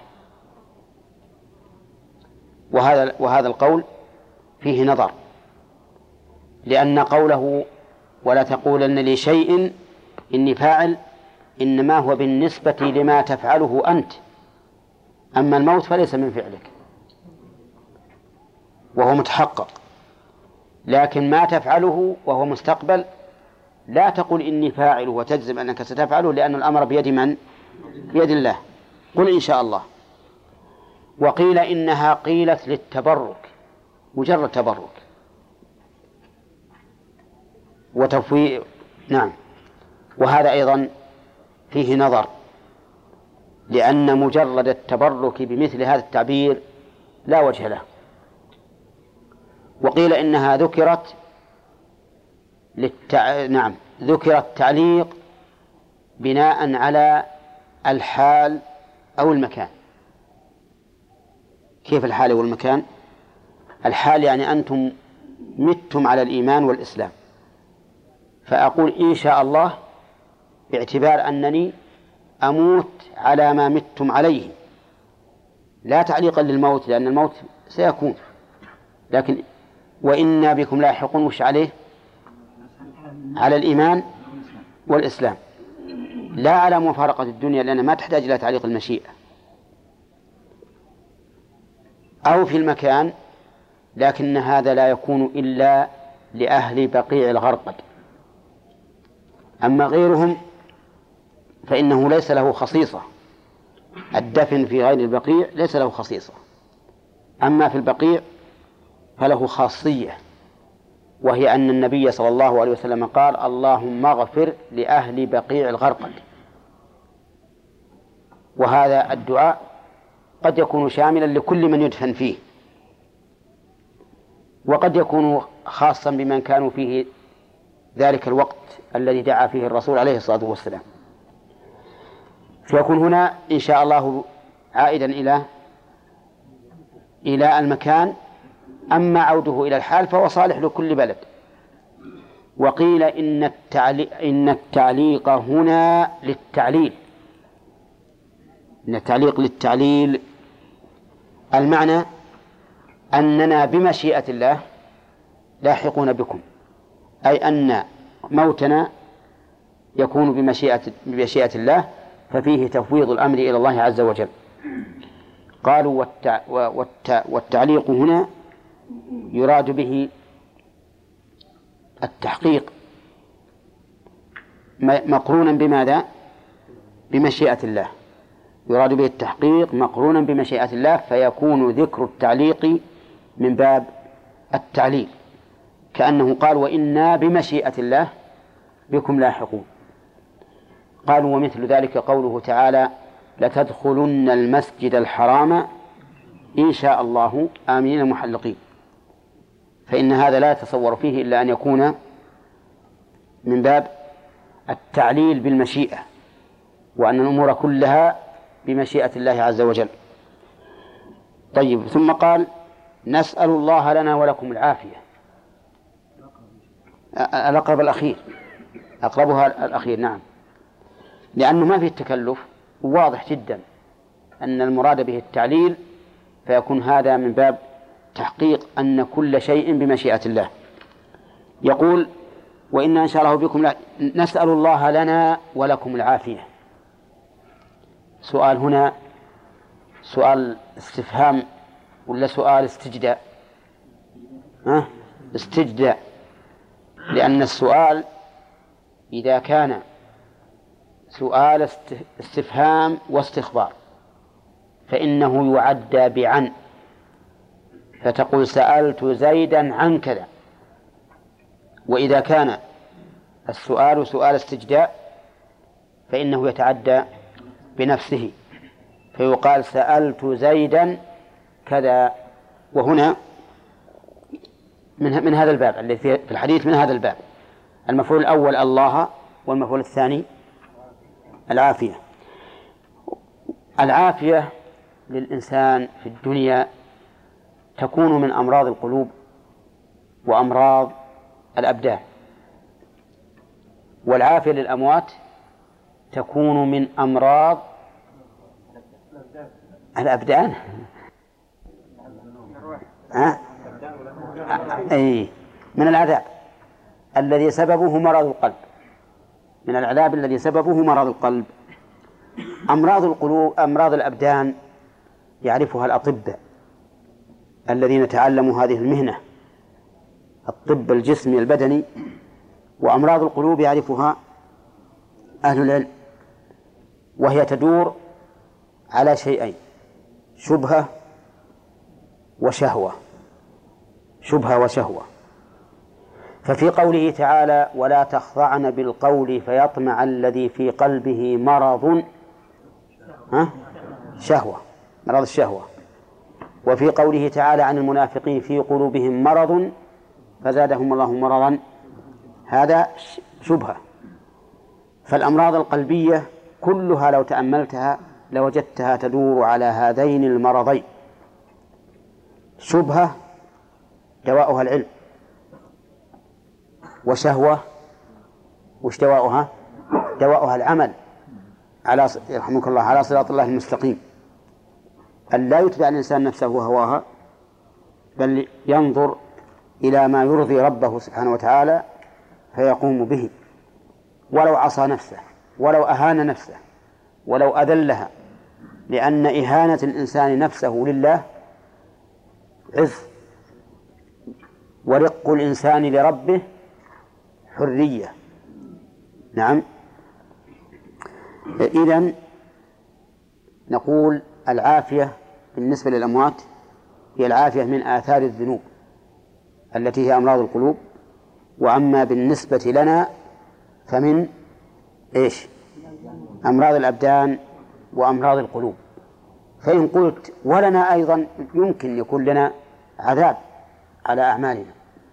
وهذا وهذا القول فيه نظر، لأن قوله ولا تقولن لشيء إني فاعل إنما هو بالنسبة لما تفعله أنت، أما الموت فليس من فعلك وهو متحقق، لكن ما تفعله وهو مستقبل لا تقل إني فاعل وتجزم أنك ستفعله، لأن الأمر بيد من؟ بيد الله. قل إن شاء الله. وقيل إنها قيلت للتبرك، مجرد تبرك وتفويض. نعم، وهذا أيضا فيه نظر، لأن مجرد التبرك بمثل هذا التعبير لا وجه له. وقيل إنها ذكرت للتع... نعم ذكرت تعليق بناء على الحال أو المكان. كيف الحال والمكان؟ الحال يعني أنتم متم على الإيمان والإسلام، فأقول إن شاء الله باعتبار أنني أموت على ما متم عليه، لا تعليقا للموت، لأن الموت سيكون، لكن وإنا بكم لاحقون وش عليه؟ على الإيمان والإسلام، لا على مفارقة الدنيا، لأن ما تحتاج إلى تعليق المشيئة. أو في المكان، لكن هذا لا يكون إلا لأهل بقيع الغرقد، أما غيرهم فإنه ليس له خصيصة. الدفن في غير البقيع ليس له خصيصة، أما في البقيع فله خاصية، وهي أن النبي صلى الله عليه وسلم قال: اللهم اغفر لأهل بقيع الغرقد. وهذا الدعاء قد يكون شاملا لكل من يدفن فيه، وقد يكون خاصا بمن كانوا فيه ذلك الوقت الذي دعا فيه الرسول عليه الصلاة والسلام. فيكون هنا إن شاء الله عائدا إلى إلى المكان، أما عوده إلى الحال فهو صالح لكل بلد. وقيل إن التعليق, إن التعليق هنا للتعليل، إن التعليق للتعليل، المعنى أننا بمشيئة الله لاحقون بكم، أي أن موتنا يكون بمشيئة, بمشيئة الله، ففيه تفويض الأمر إلى الله عز وجل. قالوا والتع... والتع... والتعليق هنا يراد به التحقيق مقرونا بماذا؟ بمشيئة الله، يراد به التحقيق مقرونا بمشيئة الله، فيكون ذكر التعليق من باب التعليل، كأنه قال: وإنا بمشيئة الله بكم لاحقون. قالوا: ومثل ذلك قوله تعالى: لتدخلن المسجد الحرام إن شاء الله آمنين محلقين، فإن هذا لا يتصور فيه إلا أن يكون من باب التعليل بالمشيئة، وأن الأمور كلها بمشيئة الله عز وجل. طيب، ثم قال: نسأل الله لنا ولكم العافية. الأقرب الأخير، أقربها الأخير، نعم، لأنه ما فيه التكلف، واضح جدا أن المراد به التعليل، فيكون هذا من باب تحقيق أن كل شيء بمشيئة الله. يقول: وإنا إن شاء الله بكم لا... نسأل الله لنا ولكم العافية. سؤال هنا سؤال استفهام ولا سؤال استجداء؟ ها؟ استجداء، لأن السؤال إذا كان سؤال استفهام واستخبار فإنه يعدى بعن، فتقول: سألت زيدا عن كذا. وإذا كان السؤال سؤال استجداء فإنه يتعدى بنفسه، فيقال: سألت زيدا كذا. وهنا من من هذا الباب الذي في الحديث، من هذا الباب المفعول الأول الله، والمفعول الثاني العافية. العافية للإنسان في الدنيا تكون من أمراض القلوب وأمراض الأبدان، والعافية للأموات تكون من أمراض الأبدان. أه؟ أي من العذاب الذي سببه مرض القلب، من العذاب الذي سببه مرض القلب. أمراض القلوب أمراض الأبدان يعرفها الأطباء الذين تعلموا هذه المهنة، الطب الجسمي البدني. وأمراض القلوب يعرفها أهل العلم، وهي تدور على شيئين: شبهة وشهوة. شبهة وشهوة. ففي قوله تعالى: ولا تخضعن بالقول فيطمع الذي في قلبه مرض، ها؟ شهوة، مرض الشهوة. وفي قوله تعالى عن المنافقين: في قلوبهم مرض فزادهم الله مرضا، هذا شبهة. فالأمراض القلبية كلها لو تأملتها لوجدتها تدور على هذين المرضين: شبهة دواؤها العلم، وشهوة وش دواؤها؟ دواؤها العمل على يرحمك الله على صراط الله المستقيم، أن لا يتبع الإنسان نفسه وهواها، بل ينظر إلى ما يرضي ربه سبحانه وتعالى فيقوم به، ولو عصى نفسه، ولو أهان نفسه، ولو أذلها، لأن إهانة الإنسان نفسه لله عز، ورق الإنسان لربه حرية. نعم. إذن نقول العافية بالنسبة للأموات هي العافية من آثار الذنوب التي هي أمراض القلوب، وأما بالنسبة لنا فمن إيش؟ أمراض الأبدان وأمراض القلوب. فإن قلت ولنا أيضا يمكن يكون لنا عذاب على أعمالنا،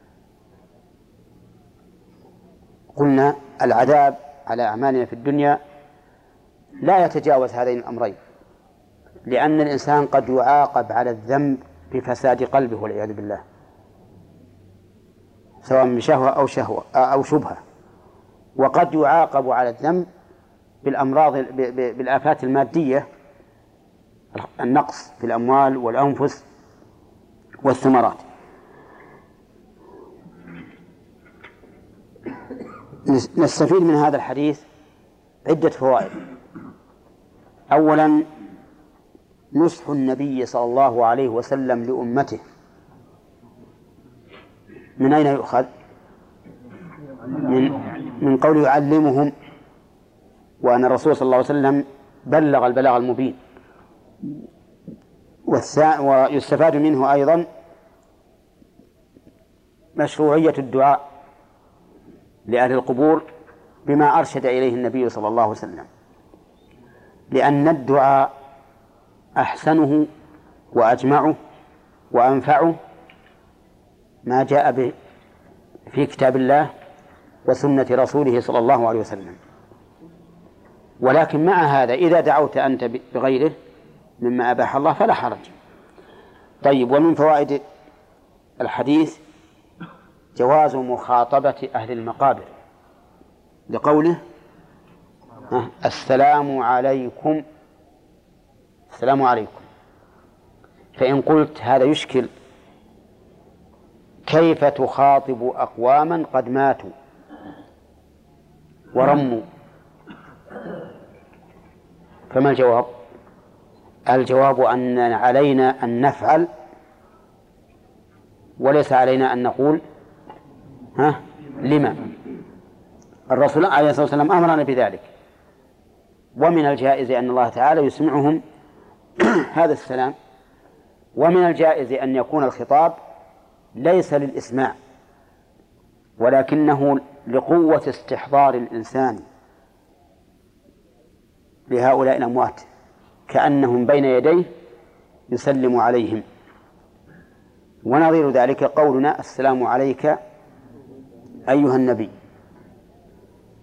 قلنا العذاب على أعمالنا في الدنيا لا يتجاوز هذين الأمرين، لأن الإنسان قد يعاقب على الذنب بفساد قلبه والعياذ بالله، سواء بشهوة أو شهوة أو شبهة، وقد يعاقب على الذنب بالأمراض بالآفات المادية، النقص في الأموال والأنفس والثمرات. نستفيد من هذا الحديث عدة فوائد. أولا، نصح النبي صلى الله عليه وسلم لأمته. من أين يؤخذ؟ من, من قول يعلمهم، وأن الرسول صلى الله عليه وسلم بلغ البلاغ المبين. ويستفاد منه أيضا مشروعية الدعاء لأهل القبور بما أرشد إليه النبي صلى الله عليه وسلم، لأن الدعاء أحسنه وأجمعه وأنفعه ما جاء به في كتاب الله وسنة رسوله صلى الله عليه وسلم. ولكن مع هذا إذا دعوت أنت بغيره مما أباح الله فلا حرج. طيب، ومن فوائد الحديث جواز مخاطبة أهل المقابر لقوله السلام عليكم، السلام عليكم. فإن قلت هذا يشكل، كيف تخاطب أقواما قد ماتوا ورموا؟ فما الجواب؟ الجواب أن علينا أن نفعل، وليس علينا أن نقول ها لما. الرسول عليه الصلاة والسلام أمرنا بذلك. ومن الجائز أن الله تعالى يسمعهم هذا السلام، ومن الجائز أن يكون الخطاب ليس للإسماع ولكنه لقوة استحضار الإنسان لهؤلاء الأموات، كأنهم بين يديه يسلم عليهم. ونظير ذلك قولنا السلام عليك أيها النبي.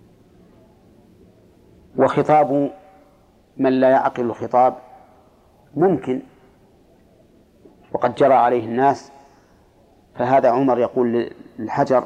وخطاب من لا يعقل الخطاب ممكن وقد جرى عليه الناس. فهذا عمر يقول للحجر: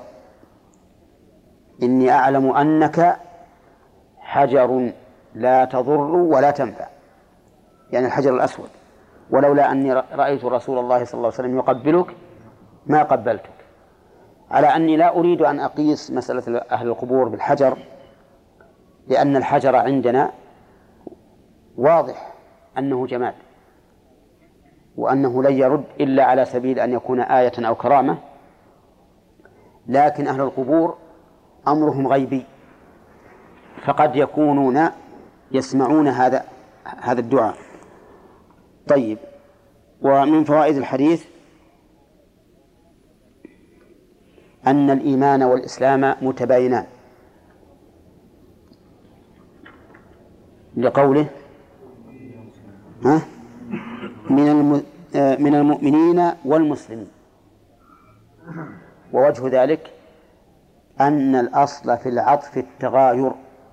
إني أعلم أنك حجر لا تضر ولا تنفع، يعني الحجر الأسود، ولولا أني رأيت رسول الله صلى الله عليه وسلم يقبلك ما قبلتك. على أني لا أريد أن أقيس مسألة أهل القبور بالحجر، لأن الحجر عندنا واضح أنه جماد، وأنه لن يرد إلا على سبيل أن يكون آية أو كرامة. لكن أهل القبور أمرهم غيبي، فقد يكونون يسمعون هذا هذا الدعاء. طيب، ومن فوائد الحديث أن الإيمان والإسلام متباينان، لقوله ها من الم... من المؤمنين والمسلمين. ووجه ذلك أن الأصل في العطف التغاير،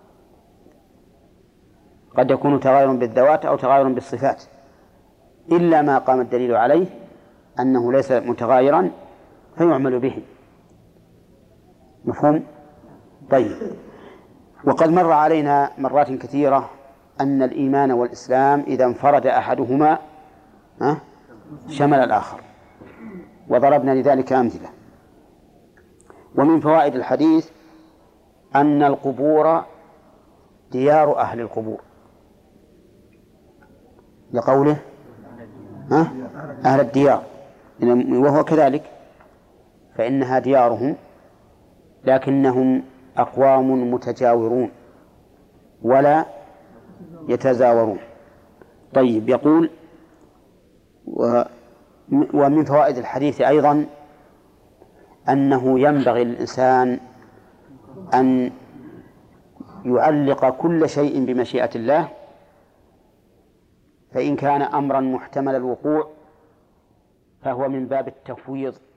قد يكون تغاير بالذوات أو تغاير بالصفات، إلا ما قام الدليل عليه أنه ليس متغايرا فيعمل به. مفهوم؟ طيب، وقد مر علينا مرات كثيرة أن الإيمان والإسلام إذا انفرد أحدهما شمل الآخر، وضربنا لذلك أمثلة. ومن فوائد الحديث أن القبور ديار أهل القبور، لقوله ها أهل الديار، وهو كذلك، فإنها ديارهم، لكنهم أقوام متجاورون ولا يتزاورون. طيب، يقول: ومن فوائد الحديث أيضا أنه ينبغي للإنسان أن يعلق كل شيء بمشيئة الله، فإن كان أمرا محتمل الوقوع فهو من باب التفويض